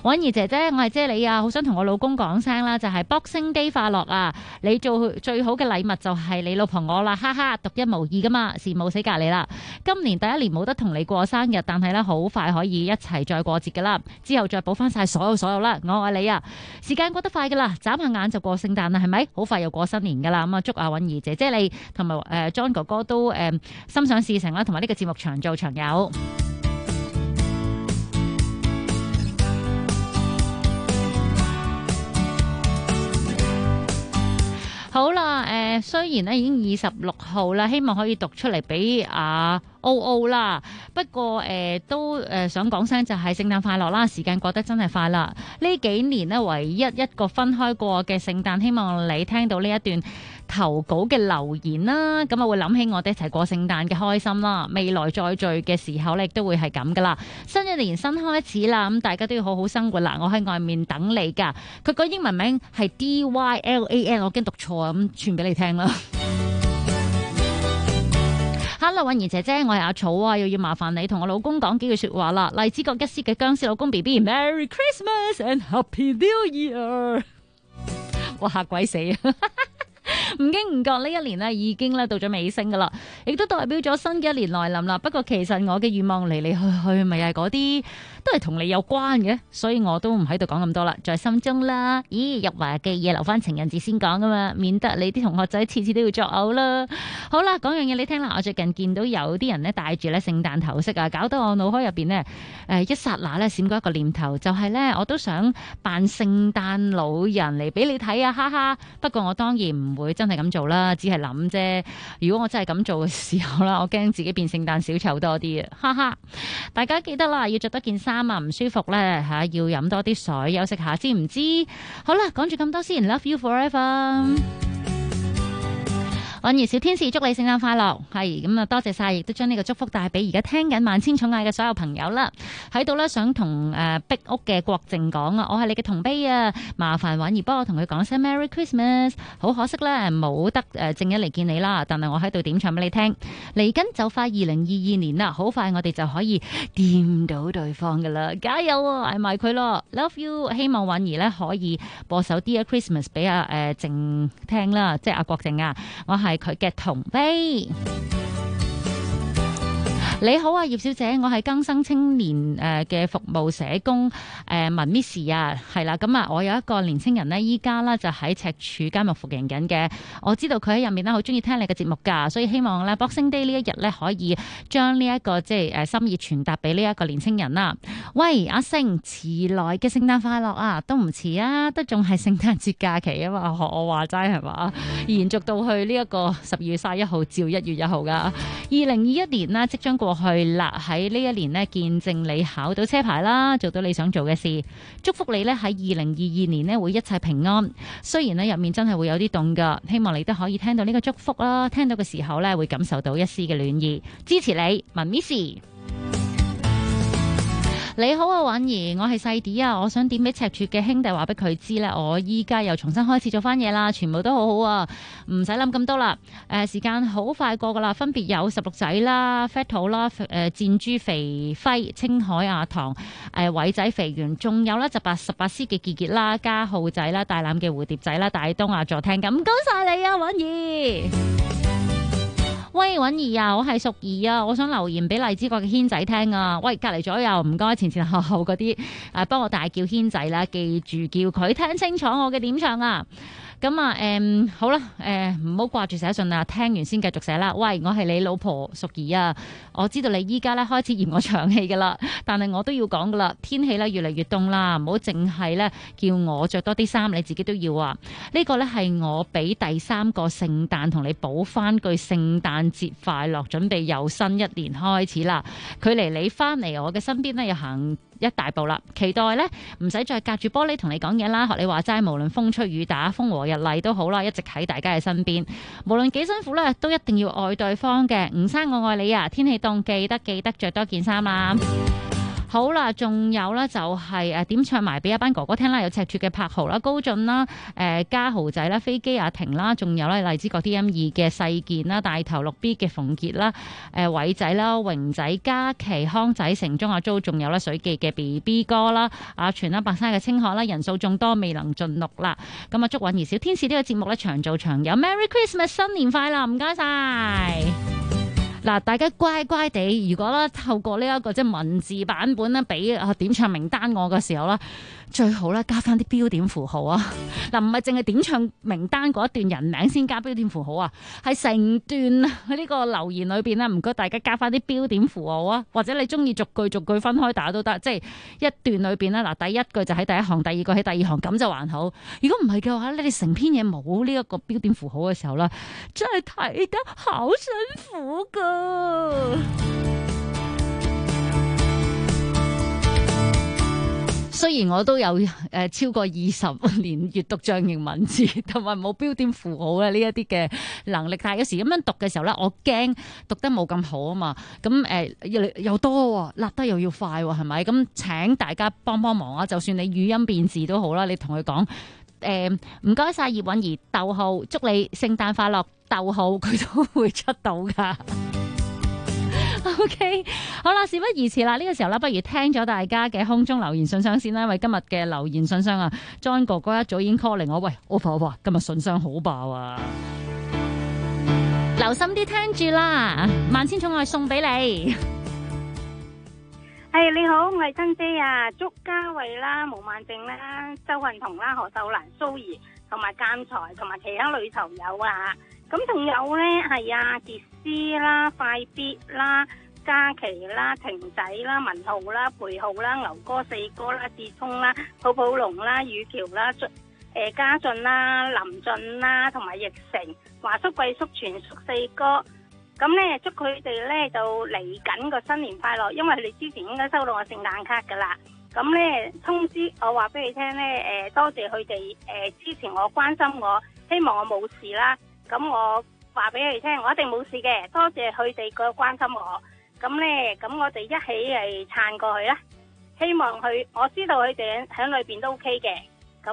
婉兒姐姐，我係姐你啊，好想同我老公講聲啦，就係 Boxing Day 快樂啊！你做最好嘅禮物就係你老婆我啦，哈哈，獨一無二噶嘛，羨慕死隔離啦！今年第一年冇得同你過生日，但係咧好快可以一齊再過節噶啦，之後再補翻晒所有啦，我愛你啊！時間過得快噶啦，眨下眼就過聖誕啦，係咪？好快又過新年噶啦，咁啊祝阿婉兒姐姐你同埋John 哥哥都心想事成啦，同埋呢個節目長做長有。好啦，雖然咧已經26號啦，希望可以讀出嚟俾阿OO啦。不過都想講聲就係聖誕快樂啦，時間過得真係快啦。呢幾年呢，唯一一個分開過嘅聖誕，希望你聽到呢一段投稿嘅留言啦，咁啊會諗起我哋一齊過聖誕嘅開心啦。未來再聚嘅時候咧，亦都會係咁噶啦。新一年新開始啦，咁大家都要好好生活啦。我喺外面等你噶。佢個英文名係 DYLAN， 我驚讀錯啊，咁傳俾你聽啦。Hello， 婉兒姐姐，我係阿草啊，又要麻煩你同我老公講幾句說話啦。荔枝角一絲嘅僵屍老公 BB，Merry Christmas and Happy New Year。哇，嚇鬼死啊！唔經唔覺呢一年咧已經咧到咗尾聲噶啦，亦都代表咗新嘅一年來臨啦。不過其實我嘅願望嚟嚟去去咪係嗰啲都係同你有關嘅，所以我都唔喺度講咁多啦，在心中啦。咦，入話嘅嘢留翻情人節先講噶嘛，免得你啲同學仔次次都要作嘔啦。好啦，講樣嘢你聽啦。我最近見到有啲人咧戴住咧聖誕頭飾啊，搞到我腦海入邊呢，一剎那咧閃過一個念頭，就係咧我都想扮聖誕老人嚟俾你睇啊，哈哈。不過我當然唔會真係咁做啦，只係諗啫。如果我真係咁做嘅時候啦，我驚自己變聖誕小丑多啲啊，哈哈。大家記得啦，要着多件衫啊，唔舒服咧吓，要飲多啲水，休息下，知唔知？好啦，講住咁多先 ，Love you forever。婉兒小天使，祝你聖誕快樂，係咁啊！多謝晒，亦都將呢個祝福帶俾而家聽緊萬千寵愛嘅所有朋友啦。喺度咧，想同壁屋嘅郭靖講啊，我係你嘅同悲啊，麻煩婉兒幫我同佢講聲 Merry Christmas。好可惜咧，冇得正一嚟見你啦，但係我喺度點唱俾你聽。嚟緊就快2022年啦，好快我哋就可以掂到對方噶啦，加油啊！嗌埋佢咯 ，Love you。希望婉兒咧可以播首 Dear Christmas 俾阿靖聽啦，即係阿郭靖啊，我係佢嘅同悲。你好啊，葉小姐，我係更生青年嘅服務社工文 Miss 啊，係啦，咁啊，我有一個年青人呢，依家呢就喺赤柱監獄服刑緊嘅。我知道佢喺入面呢好中意聽你嘅節目㗎，所以希望咧 Boxing Day 呢一日呢可以將呢一個即係心意傳達俾呢一個年青人啦。喂，阿星，遲來嘅聖誕快樂啊，都唔遲啊，都仲係聖誕節假期啊嘛，學我話齋係嘛，延續到去呢一個12月31號至1月1號㗎。2021年啦，即將過去啦，喺呢一年呢，見證你考到車牌啦，做到你想做嘅事，祝福你呢喺2022年呢會一切平安。雖然呢入面真係會有啲凍噶，希望你都可以聽到呢個祝福啦，聽到嘅時候呢會感受到一絲嘅暖意，支持你，文 Miss。你好啊，婉兒，我係細啲啊，我想點俾赤柱嘅兄弟話俾佢知呢，我依家又重新開始做翻嘢啦，全部都好好啊，唔使諗咁多啦。時間好快過噶啦，分別有16仔啦、Fat 土啦、箭豬肥輝、青海亞堂、偉仔肥圓，仲有咧就18師嘅傑傑啦、加號仔啦、大欖嘅蝴蝶仔啦、大東亞座聽，咁唔該晒你啊，婉兒。喂，婉兒啊，我係淑儀啊，我想留言俾荔枝角嘅軒仔聽啊。喂，隔離左右唔該，前前後後嗰啲幫我大叫軒仔啦，記住叫佢聽清楚我嘅點唱啊。咁啊，好啦，唔好掛住寫信啦，聽完先繼續寫啦。喂，我係你老婆淑儀啊，我知道你依家咧開始嫌我長氣噶啦，但係我都要講噶啦，天氣咧越嚟越凍啦，唔好淨係咧叫我着多啲衫，你自己都要啊。呢個咧係我俾第3個聖誕同你補翻句聖誕節快樂，準備由新一年開始啦。距離你翻嚟我嘅身邊咧，又行一大步啦，期待咧唔使再隔住玻璃同你講嘢啦。學你話齋，無論風吹雨打、風和日麗都好啦，一直喺大家嘅身邊。無論幾辛苦咧，都一定要愛對方嘅。吳生，我愛你啊！天氣凍，記得着多件衫啦。 好啦，仲有咧就係點唱埋俾一班哥哥聽啦，有赤柱嘅柏豪啦、高進啦、嘉豪仔啦、飛機阿婷啦，仲有咧荔枝角 DM2 嘅細健啦、大頭6 B 嘅馮傑啦、偉仔啦、榮仔、嘉琪、康仔、城中阿 Jo， 仲有咧水記嘅 BB 哥啦、阿全啦、白山嘅清海啦，人數眾多未能盡錄啦。咁啊，祝韻兒小天使呢個節目咧長做長有 ，Merry Christmas 新年快樂，唔該晒。嗱，大家乖乖地，如果咧透過呢一個即係文字版本咧，俾點唱名單我嘅時候咧，最好咧加翻啲標點符號啊！嗱，唔係淨係點唱名單嗰一段人名先加標點符號啊，係成段呢個留言裏邊咧，唔該大家加翻啲標點符號啊，或者你中意逐句分開打都得，即係一段裏邊咧，嗱，第一句就喺第一行，第二句喺第二行，咁就還好。如果唔係嘅話，你哋成篇嘢冇呢一個標點符號嘅時候咧，真係睇得好辛苦噶。雖然我都有超過20年閱讀象形文字同埋冇標點符號嘅呢一啲嘅能力，但係有時咁樣讀嘅時候咧，我驚讀得冇咁好啊嘛。咁又多喎，立得又要快喎，係咪？咁請大家幫忙啊！就算你語音變字都好啦，你同佢講唔該晒葉韻兒，逗號，祝你聖誕快樂，逗號，佢都會出到噶。OK， 好啦，事不宜遲啦，呢個時候啦，不如聽咗大家嘅空中留言信箱先啦，因為今日嘅留言信箱啊 ，John 哥哥一早已經 call 嚟我，喂，我婆今日信箱好爆啊，留心啲聽住啦，萬千寵愛送俾你。 你好，我係珍姐啊，祝嘉慧啦、毛曼靜啦、周運彤啦、何秀蘭、蘇怡同埋監財同埋其他女囚友啊。咁仲有咧係傑斯啦、快必啦、嘉琪啦、婷仔啦、文浩啦、培浩啦、牛哥四哥啦、志聰啦、普普龍啦、雨橋啦、家俊啦、林俊啦，同埋奕成、華叔、貴叔、全叔四哥。咁咧祝佢哋咧就嚟緊個新年快樂，因為佢哋之前應該收到我聖誕卡噶啦。咁咧通知我話俾你聽咧，多謝佢哋支持我、關心我，希望我冇事啦。咁我話俾佢哋聽，我一定冇事嘅，多謝佢哋個關心我。咁咧，咁我哋一起嚟撐過去啦。希望我知道佢哋喺裏邊都 OK 嘅。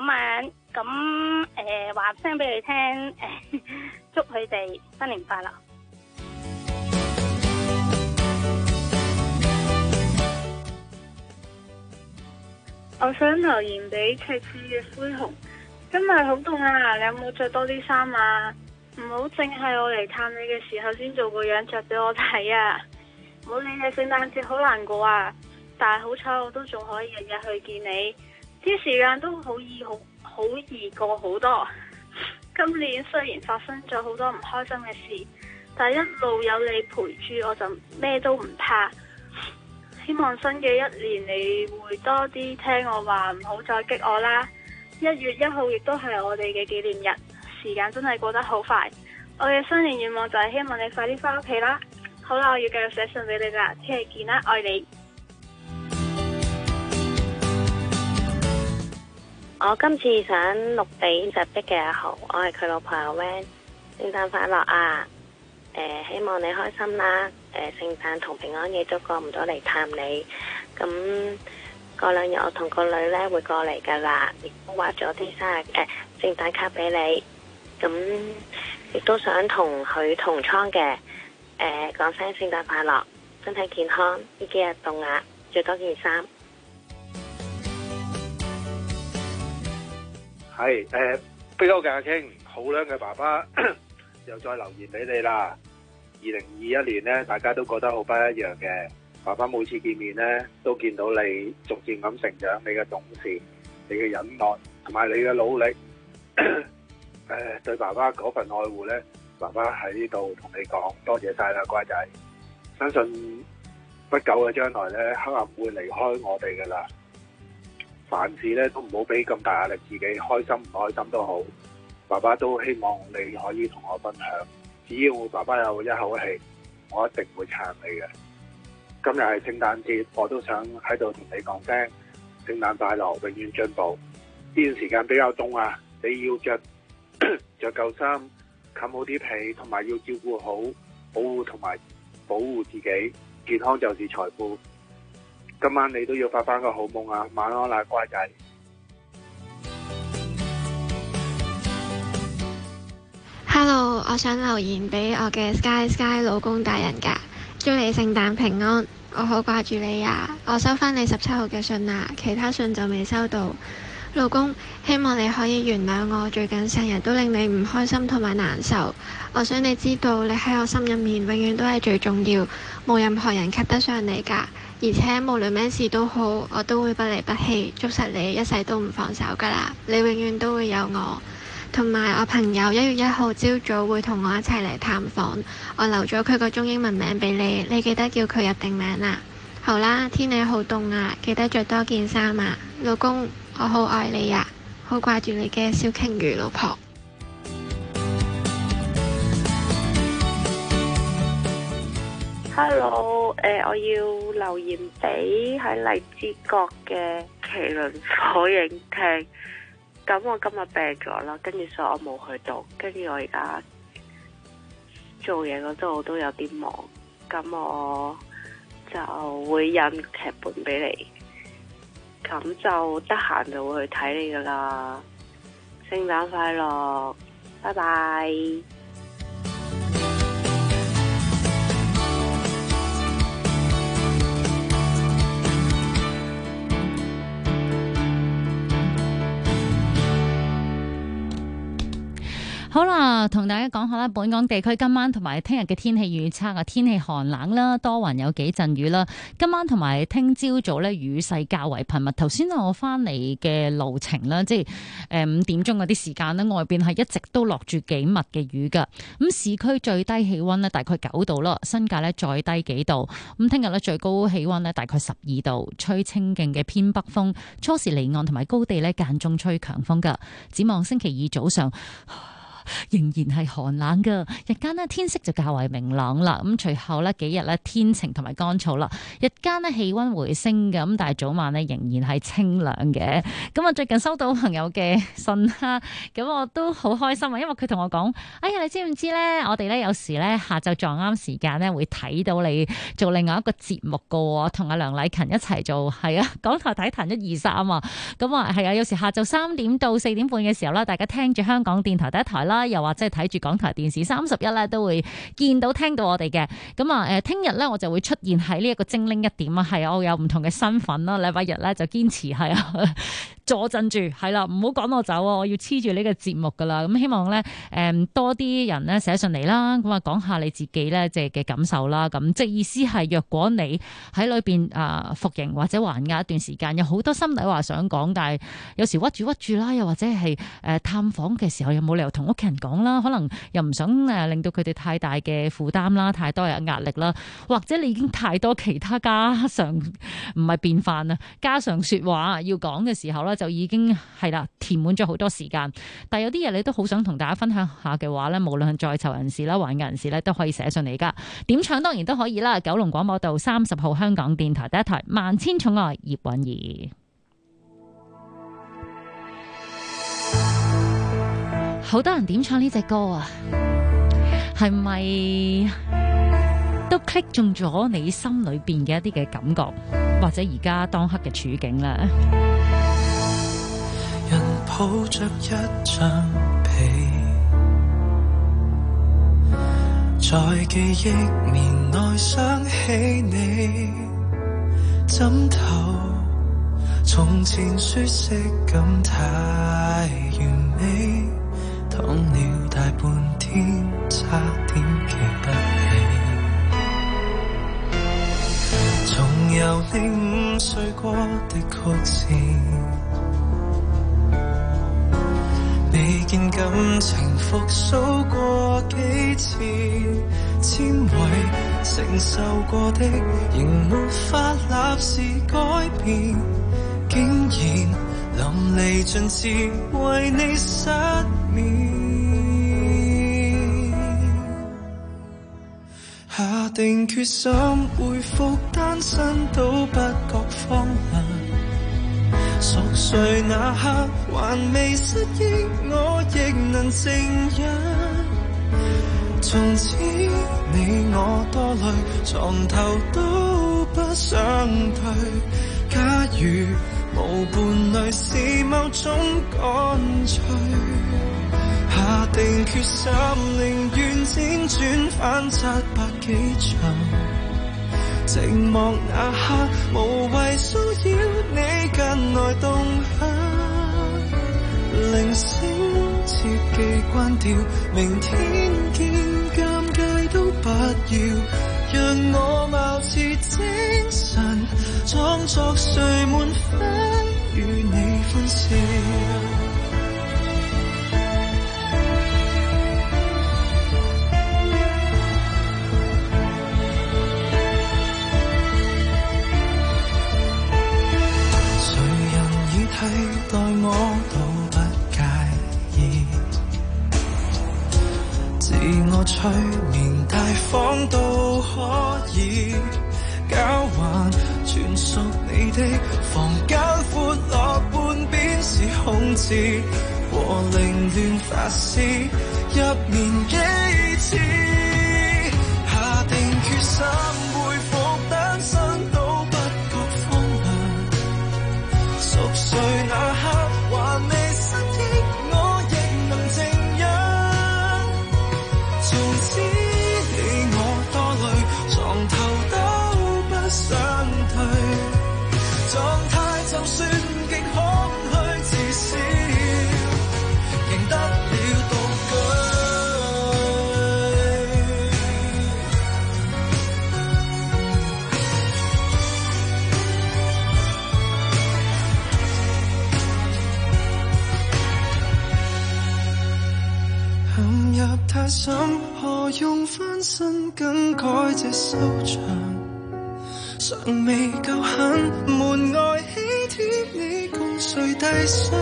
咁話聲俾佢聽，祝佢哋新年快樂。 我想留言俾赤柱嘅灰熊，今日好凍啊！你有冇着多啲衫啊？唔好淨係我嚟探你嘅時候先做個樣着俾我睇啊！唔好理你聖誕節好難過啊，但係好彩我都仲可以日日去見你，啲時間都好易過好多。今年雖然發生咗好多唔開心嘅事，但係一路有你陪住我就咩都唔怕。希望新嘅一年你會多啲聽我話，唔好再激我啦。1月1號亦都係我哋嘅紀念日，時間真係過得好快。我嘅新年願望就係希望你快啲翻屋企啦。好啦，我要繼續寫信俾你啦，聽日見啦，愛你。 我今次想錄俾實逼嘅阿豪，我係佢老婆阿 Van， 聖誕快樂啊！希望你開心啦！聖誕同平安夜都過唔到嚟探你，咁過2日我同個女呢會過嚟噶啦，亦都畫咗啲聖誕卡俾你，咁亦都想同佢同倉嘅講聲聖誕快樂，身體健康，呢幾日凍啊，着多件衫。 係飛哥嘅阿傾，好靚嘅爸爸又再留言俾你啦。2021年呢，大家都覺得好不一樣嘅。爸爸每次見面呢，都見到你逐漸咁成長，你嘅懂事，你嘅忍耐，同埋你嘅努力。對爸爸嗰份愛護呢，爸爸喺呢度同你講多謝晒啦，乖仔。相信不久嘅將來呢，黑暗會離開我哋噶啦。凡事呢，都唔好俾咁大壓力自己，開心唔開心都好，爸爸都希望你可以同我分享。只要我爸爸有一口氣，我一定會撐你嘅。今日係聖誕節，我都想喺度同你講聲聖誕快樂，永遠進步。呢段時間比較凍啊，你要着夠衫，冚好啲被，同埋要照顧好保護自己。健康就是財富。 今晚你都要發翻個好夢啊！晚安啦，乖仔。 Hello， 我想留言俾我嘅 Sky 老公大人㗎，祝你聖誕平安，我好掛住你啊！我收翻你17號嘅信啊，其他信就未收到。老公，希望你可以原諒我最近成日都令你唔開心同埋難受。我想你知道你喺我心入面永遠都係最重要，冇任何人及得上你㗎。而且無論咩事都好，我都會不離不棄，捉實你一世都唔放手㗎啦。你永遠都會有我。同埋我朋友1月1號朝早會同我一齊嚟探訪，我留咗佢個中英文名俾你，你記得叫佢入定名啊。好啦，天氣好凍啊，記得着多件衫啊。老公，我好愛你啊，好掛住你嘅小鯨魚老婆。 Hello， 我要留言俾喺荔枝角嘅麒麟火影廳。咁我今日病咗啦，跟住所以我冇去到，跟住我而家做嘢嗰度都有啲忙，咁我就會印劇本俾你，咁就得閒就會去睇你噶啦。聖誕快樂，拜拜。 好啦，同大家講下啦，本港地區今晚同埋聽日嘅天氣預測啊，天氣寒冷啦，多雲有幾陣雨啦。今晚同埋聽朝早咧雨勢較為頻密。頭先我翻嚟嘅路程啦，即係5點鐘嗰啲時間咧，外邊係一直都落住幾密嘅雨噶。咁市區最低氣溫咧大概9度啦，新界咧再低幾度。咁聽日咧最高氣溫咧大概12度，吹清勁嘅偏北風，初時離岸同埋高地咧間中吹強風噶。展望星期二早上，仍然係寒冷噶，日間呢天色就較為明朗啦。咁隨後呢幾日呢天晴同埋乾燥啦，日間呢氣溫回升嘅，咁但係早晚呢仍然係清涼嘅。咁我最近收到朋友嘅信啦，咁我都好開心啊，因為佢同我講：哎呀，你知唔知呢？我哋呢有時呢下晝撞啱時間呢會睇到你做另外一個節目噶，同阿梁禮勤一齊做，係啊，港台體壇1、2、3啊。咁啊係啊，有時下晝3點到4點半嘅時候啦，大家聽住香港電台第一台啦。又或者係睇住港台電視31咧，都會見到聽到我哋嘅。咁啊，聽日咧我就會出現喺呢一個精靈1點啊，係啊，我有唔同嘅身份啦。禮拜日咧就堅持係啊坐鎮住，係啦，唔好趕我走啊！我要黐住呢個節目噶啦。咁希望咧多啲人咧寫信嚟啦，咁啊講下你自己咧即係嘅感受啦。咁即係意思係，若果你喺裏邊服刑或者還押一段時間，有好多心底話想講，但係有時屈住啦，又或者係探訪嘅時候又冇理由同屋企人講啦，可能又唔想令到佢哋太大嘅負擔啦，太多嘅壓力啦，或者你已經太多其他家常唔係便飯啊，家常說話要講嘅時候咧，就已經係啦填滿咗好多時間。但係有啲嘢你都好想同大家分享下嘅話咧，無論係在囚人士啦、還押人士咧，都可以寫信嚟噶。點唱當然都可以啦。九龍廣播道30號香港電台第一台，萬千寵愛葉韻儀。好多人點唱呢隻歌啊，係咪都 click 中咗你心裏邊嘅一啲嘅感覺，或者而家當刻嘅處境呢？ 人抱着一張被，在記憶面內想起你，枕頭從前舒適感太完美，躺了大半天，差點記不起。重遊你5歲過的曲線，未見感情復甦過幾次，纖維承受過的，仍沒法立時改變，竟然淋漓盡致為你失眠。下定決心回復單身都不覺荒涼，熟睡那刻還未失憶，我亦能靜忍。從此你我多累，床頭都不相對。假如無伴侶是某種乾脆，下定決心寧願輾轉反側百幾場，寂寞那刻無謂騷擾你近來動向，鈴聲切記關掉，明天見，尷尬都不要，讓我貌似精神，裝作睡滿分與你歡笑。替代我都不介意，自我催眠大方都可以，交換全屬你的房間，闊落半邊是空置，和凌亂發洩入眠幾次，下定決心恢復單身都不覺荒涼，熟睡那刻還未失憶，我亦能靜養。從此你我多累，床頭都不想退，狀態就算極空虛，至少贏得了獨居。陷入太深，何用翻身更改這收場？尚未夠狠，門外喜帖你共誰遞上？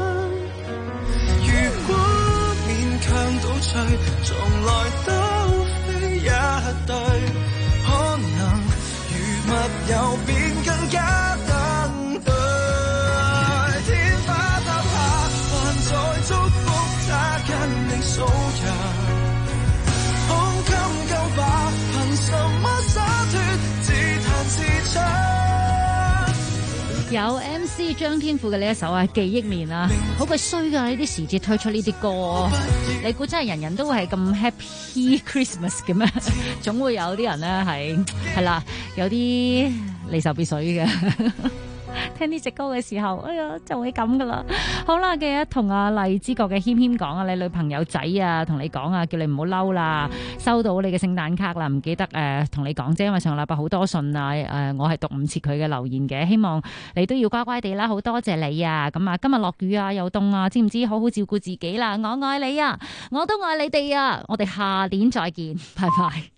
如果勉強倒退，從來都非一對，可能如密友便更加登對。天花塌下，還在祝福他跟你數日，胸襟夠吧？憑什麼灑脫？自彈自唱。 有 MC 張天賦嘅呢一首啊，記憶面啊，好鬼衰噶呢啲時節推出呢啲歌，你估真係人人都會係咁 Happy Christmas 嘅咩？總會有啲人咧係啦，有啲離愁別緒嘅。聽呢隻歌嘅時候，哎呀就會咁噶啦。好啦，記得同阿荔枝角嘅謙謙講啊，你女朋友仔啊同你講啊，叫你唔好嬲啦，收到你嘅聖誕卡啦，唔記得同你講啫，因為上個禮拜好多信啊，我係讀唔切佢嘅留言嘅，希望你都要乖乖地啦，好多謝你啊。咁啊今日落雨啊又凍啊，知唔知好好照顧自己啦？我愛你啊，我都愛你哋啊，我哋下年再見，拜拜。